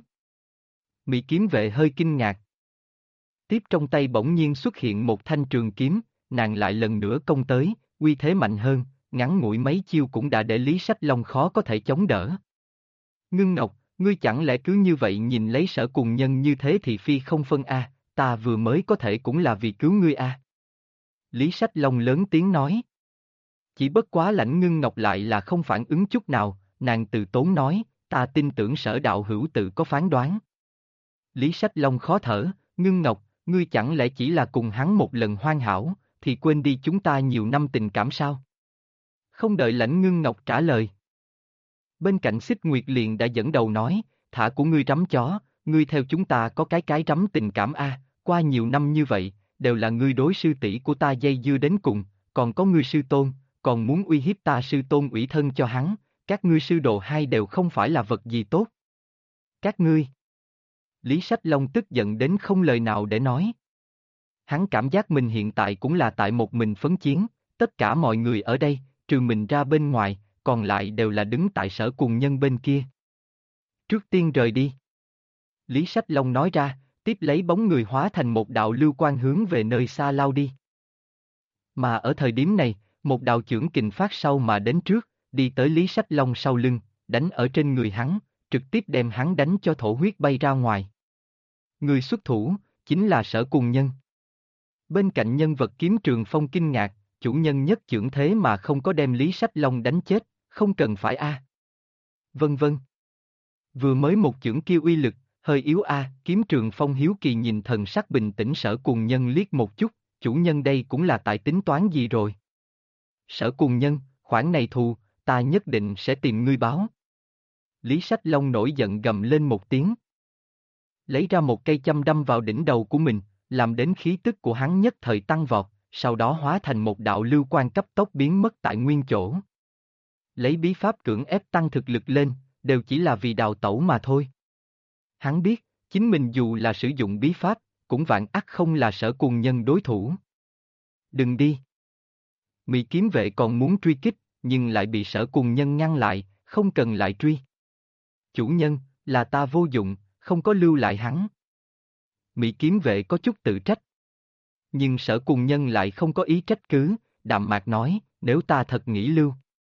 Mị kiếm vệ hơi kinh ngạc. Tiếp trong tay bỗng nhiên xuất hiện một thanh trường kiếm, nàng lại lần nữa công tới, uy thế mạnh hơn, ngắn ngủi mấy chiêu cũng đã để Lý Sách Long khó có thể chống đỡ. Ngưng Ngọc, ngươi chẳng lẽ cứ như vậy nhìn lấy Sở Cùng Nhân như thế thì phi không phân a, ta vừa mới có thể cũng là vì cứu ngươi a. Lý Sách Long lớn tiếng nói. Chỉ bất quá Lãnh Ngưng Ngọc lại là không phản ứng chút nào, nàng từ tốn nói, ta tin tưởng Sở đạo hữu tự có phán đoán. Lý Sách Long khó thở, Ngưng Ngọc, ngươi chẳng lẽ chỉ là cùng hắn một lần hoàn hảo, thì quên đi chúng ta nhiều năm tình cảm sao? Không đợi Lãnh Ngưng Ngọc trả lời. Bên cạnh Xích Nguyệt liền đã dẫn đầu nói, thả của ngươi rắm chó, ngươi theo chúng ta có cái rắm tình cảm a, qua nhiều năm như vậy, đều là ngươi đối sư tỷ của ta dây dưa đến cùng, còn có ngươi sư tôn, còn muốn uy hiếp ta sư tôn ủy thân cho hắn, các ngươi sư đồ hai đều không phải là vật gì tốt. Các ngươi. Lý Sách Long tức giận đến không lời nào để nói. Hắn cảm giác mình hiện tại cũng là tại một mình phấn chiến, tất cả mọi người ở đây, trừ mình ra bên ngoài, còn lại đều là đứng tại Sở Cùng Nhân bên kia. Trước tiên rời đi. Lý Sách Long nói ra, tiếp lấy bóng người hóa thành một đạo lưu quang hướng về nơi xa lao đi. Mà ở thời điểm này, một đạo chưởng kình phát sau mà đến trước, đi tới Lý Sách Long sau lưng, đánh ở trên người hắn, trực tiếp đem hắn đánh cho thổ huyết bay ra ngoài. Người xuất thủ, chính là Sở Cùng Nhân. Bên cạnh nhân vật Kiếm Trường Phong kinh ngạc, chủ nhân nhất chưởng thế mà không có đem Lý Sách Long đánh chết, không cần phải a. Vân vân. Vừa mới một chưởng kia uy lực, hơi yếu a. Kiếm Trường Phong hiếu kỳ nhìn thần sắc bình tĩnh Sở Cùng Nhân liếc một chút, chủ nhân đây cũng là tại tính toán gì rồi. Sở Cùng Nhân, khoản này thù, ta nhất định sẽ tìm ngươi báo. Lý Sách Long nổi giận gầm lên một tiếng. Lấy ra một cây châm đâm vào đỉnh đầu của mình, làm đến khí tức của hắn nhất thời tăng vọt, sau đó hóa thành một đạo lưu quang cấp tốc biến mất tại nguyên chỗ. Lấy bí pháp cưỡng ép tăng thực lực lên, đều chỉ là vì đào tẩu mà thôi. Hắn biết, chính mình dù là sử dụng bí pháp, cũng vạn ắt không là Sở Cùng Nhân đối thủ. Đừng đi. Mị kiếm vệ còn muốn truy kích, nhưng lại bị Sở Cùng Nhân ngăn lại, không cần lại truy. Chủ nhân, là ta vô dụng, không có lưu lại hắn. Mị kiếm vệ có chút tự trách. Nhưng Sở Cùng Nhân lại không có ý trách cứ, đạm mạc nói, nếu ta thật nghĩ lưu.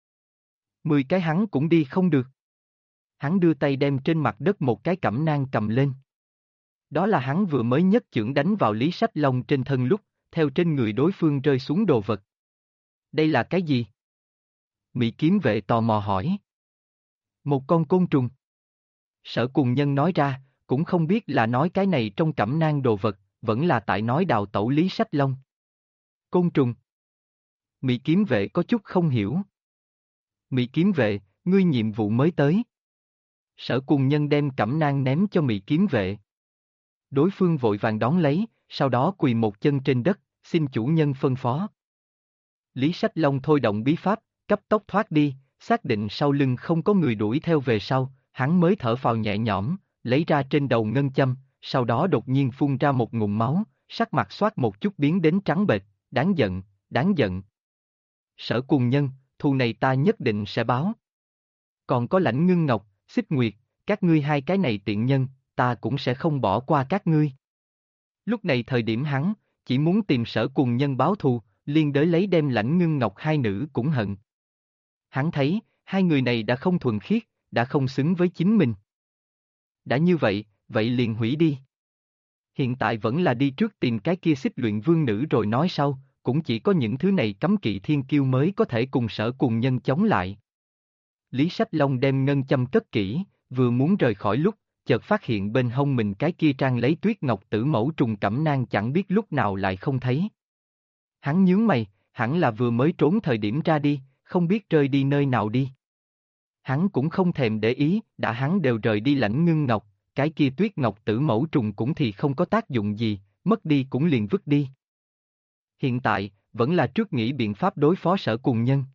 10 cái hắn cũng đi không được. Hắn đưa tay đem trên mặt đất một cái cẩm nang cầm lên. Đó là hắn vừa mới nhất chưởng đánh vào Lý Sách Long trên thân lúc, theo trên người đối phương rơi xuống đồ vật. Đây là cái gì? Mị kiếm vệ tò mò hỏi. Một con côn trùng. Sở Cùng Nhân nói ra, cũng không biết là nói cái này trong cẩm nang đồ vật, vẫn là tại nói đào tẩu Lý Sách Long. Côn trùng. Mị kiếm vệ có chút không hiểu. Mị kiếm vệ, ngươi nhiệm vụ mới tới. Sở Cùng Nhân đem cẩm nang ném cho Mị kiếm vệ. Đối phương vội vàng đón lấy, sau đó quỳ một chân trên đất, xin chủ nhân phân phó. Lý Sách Long thôi động bí pháp, cấp tốc thoát đi, xác định sau lưng không có người đuổi theo về sau, hắn mới thở phào nhẹ nhõm, lấy ra trên đầu ngân châm, sau đó đột nhiên phun ra một ngụm máu, sắc mặt xoát một chút biến đến trắng bệch, đáng giận, đáng giận. Sở Cùng Nhân, thù này ta nhất định sẽ báo. Còn có Lãnh Ngưng Ngọc, Xích Nguyệt, các ngươi hai cái này tiện nhân, ta cũng sẽ không bỏ qua các ngươi. Lúc này thời điểm hắn, chỉ muốn tìm Sở Cùng Nhân báo thù, liên đới lấy đem Lãnh Ngưng Ngọc hai nữ cũng hận. Hắn thấy, hai người này đã không thuần khiết, đã không xứng với chính mình. Đã như vậy, vậy liền hủy đi. Hiện tại vẫn là đi trước tìm cái kia Xích Luyện Vương nữ rồi nói sau, cũng chỉ có những thứ này cấm kỵ thiên kiêu mới có thể cùng Sở Cùng Nhân chống lại. Lý Sách Long đem ngân châm cất kỹ, vừa muốn rời khỏi lúc, chợt phát hiện bên hông mình cái kia trang lấy tuyết ngọc tử mẫu trùng cẩm nang chẳng biết lúc nào lại không thấy. Hắn nhướng mày, hẳn là vừa mới trốn thời điểm ra đi, không biết rơi đi nơi nào đi. Hắn cũng không thèm để ý, đã hắn đều rời đi Lãnh Ngưng Ngọc, cái kia tuyết ngọc tử mẫu trùng cũng thì không có tác dụng gì, mất đi cũng liền vứt đi. Hiện tại, vẫn là trước nghĩ biện pháp đối phó Sở Cùng Nhân.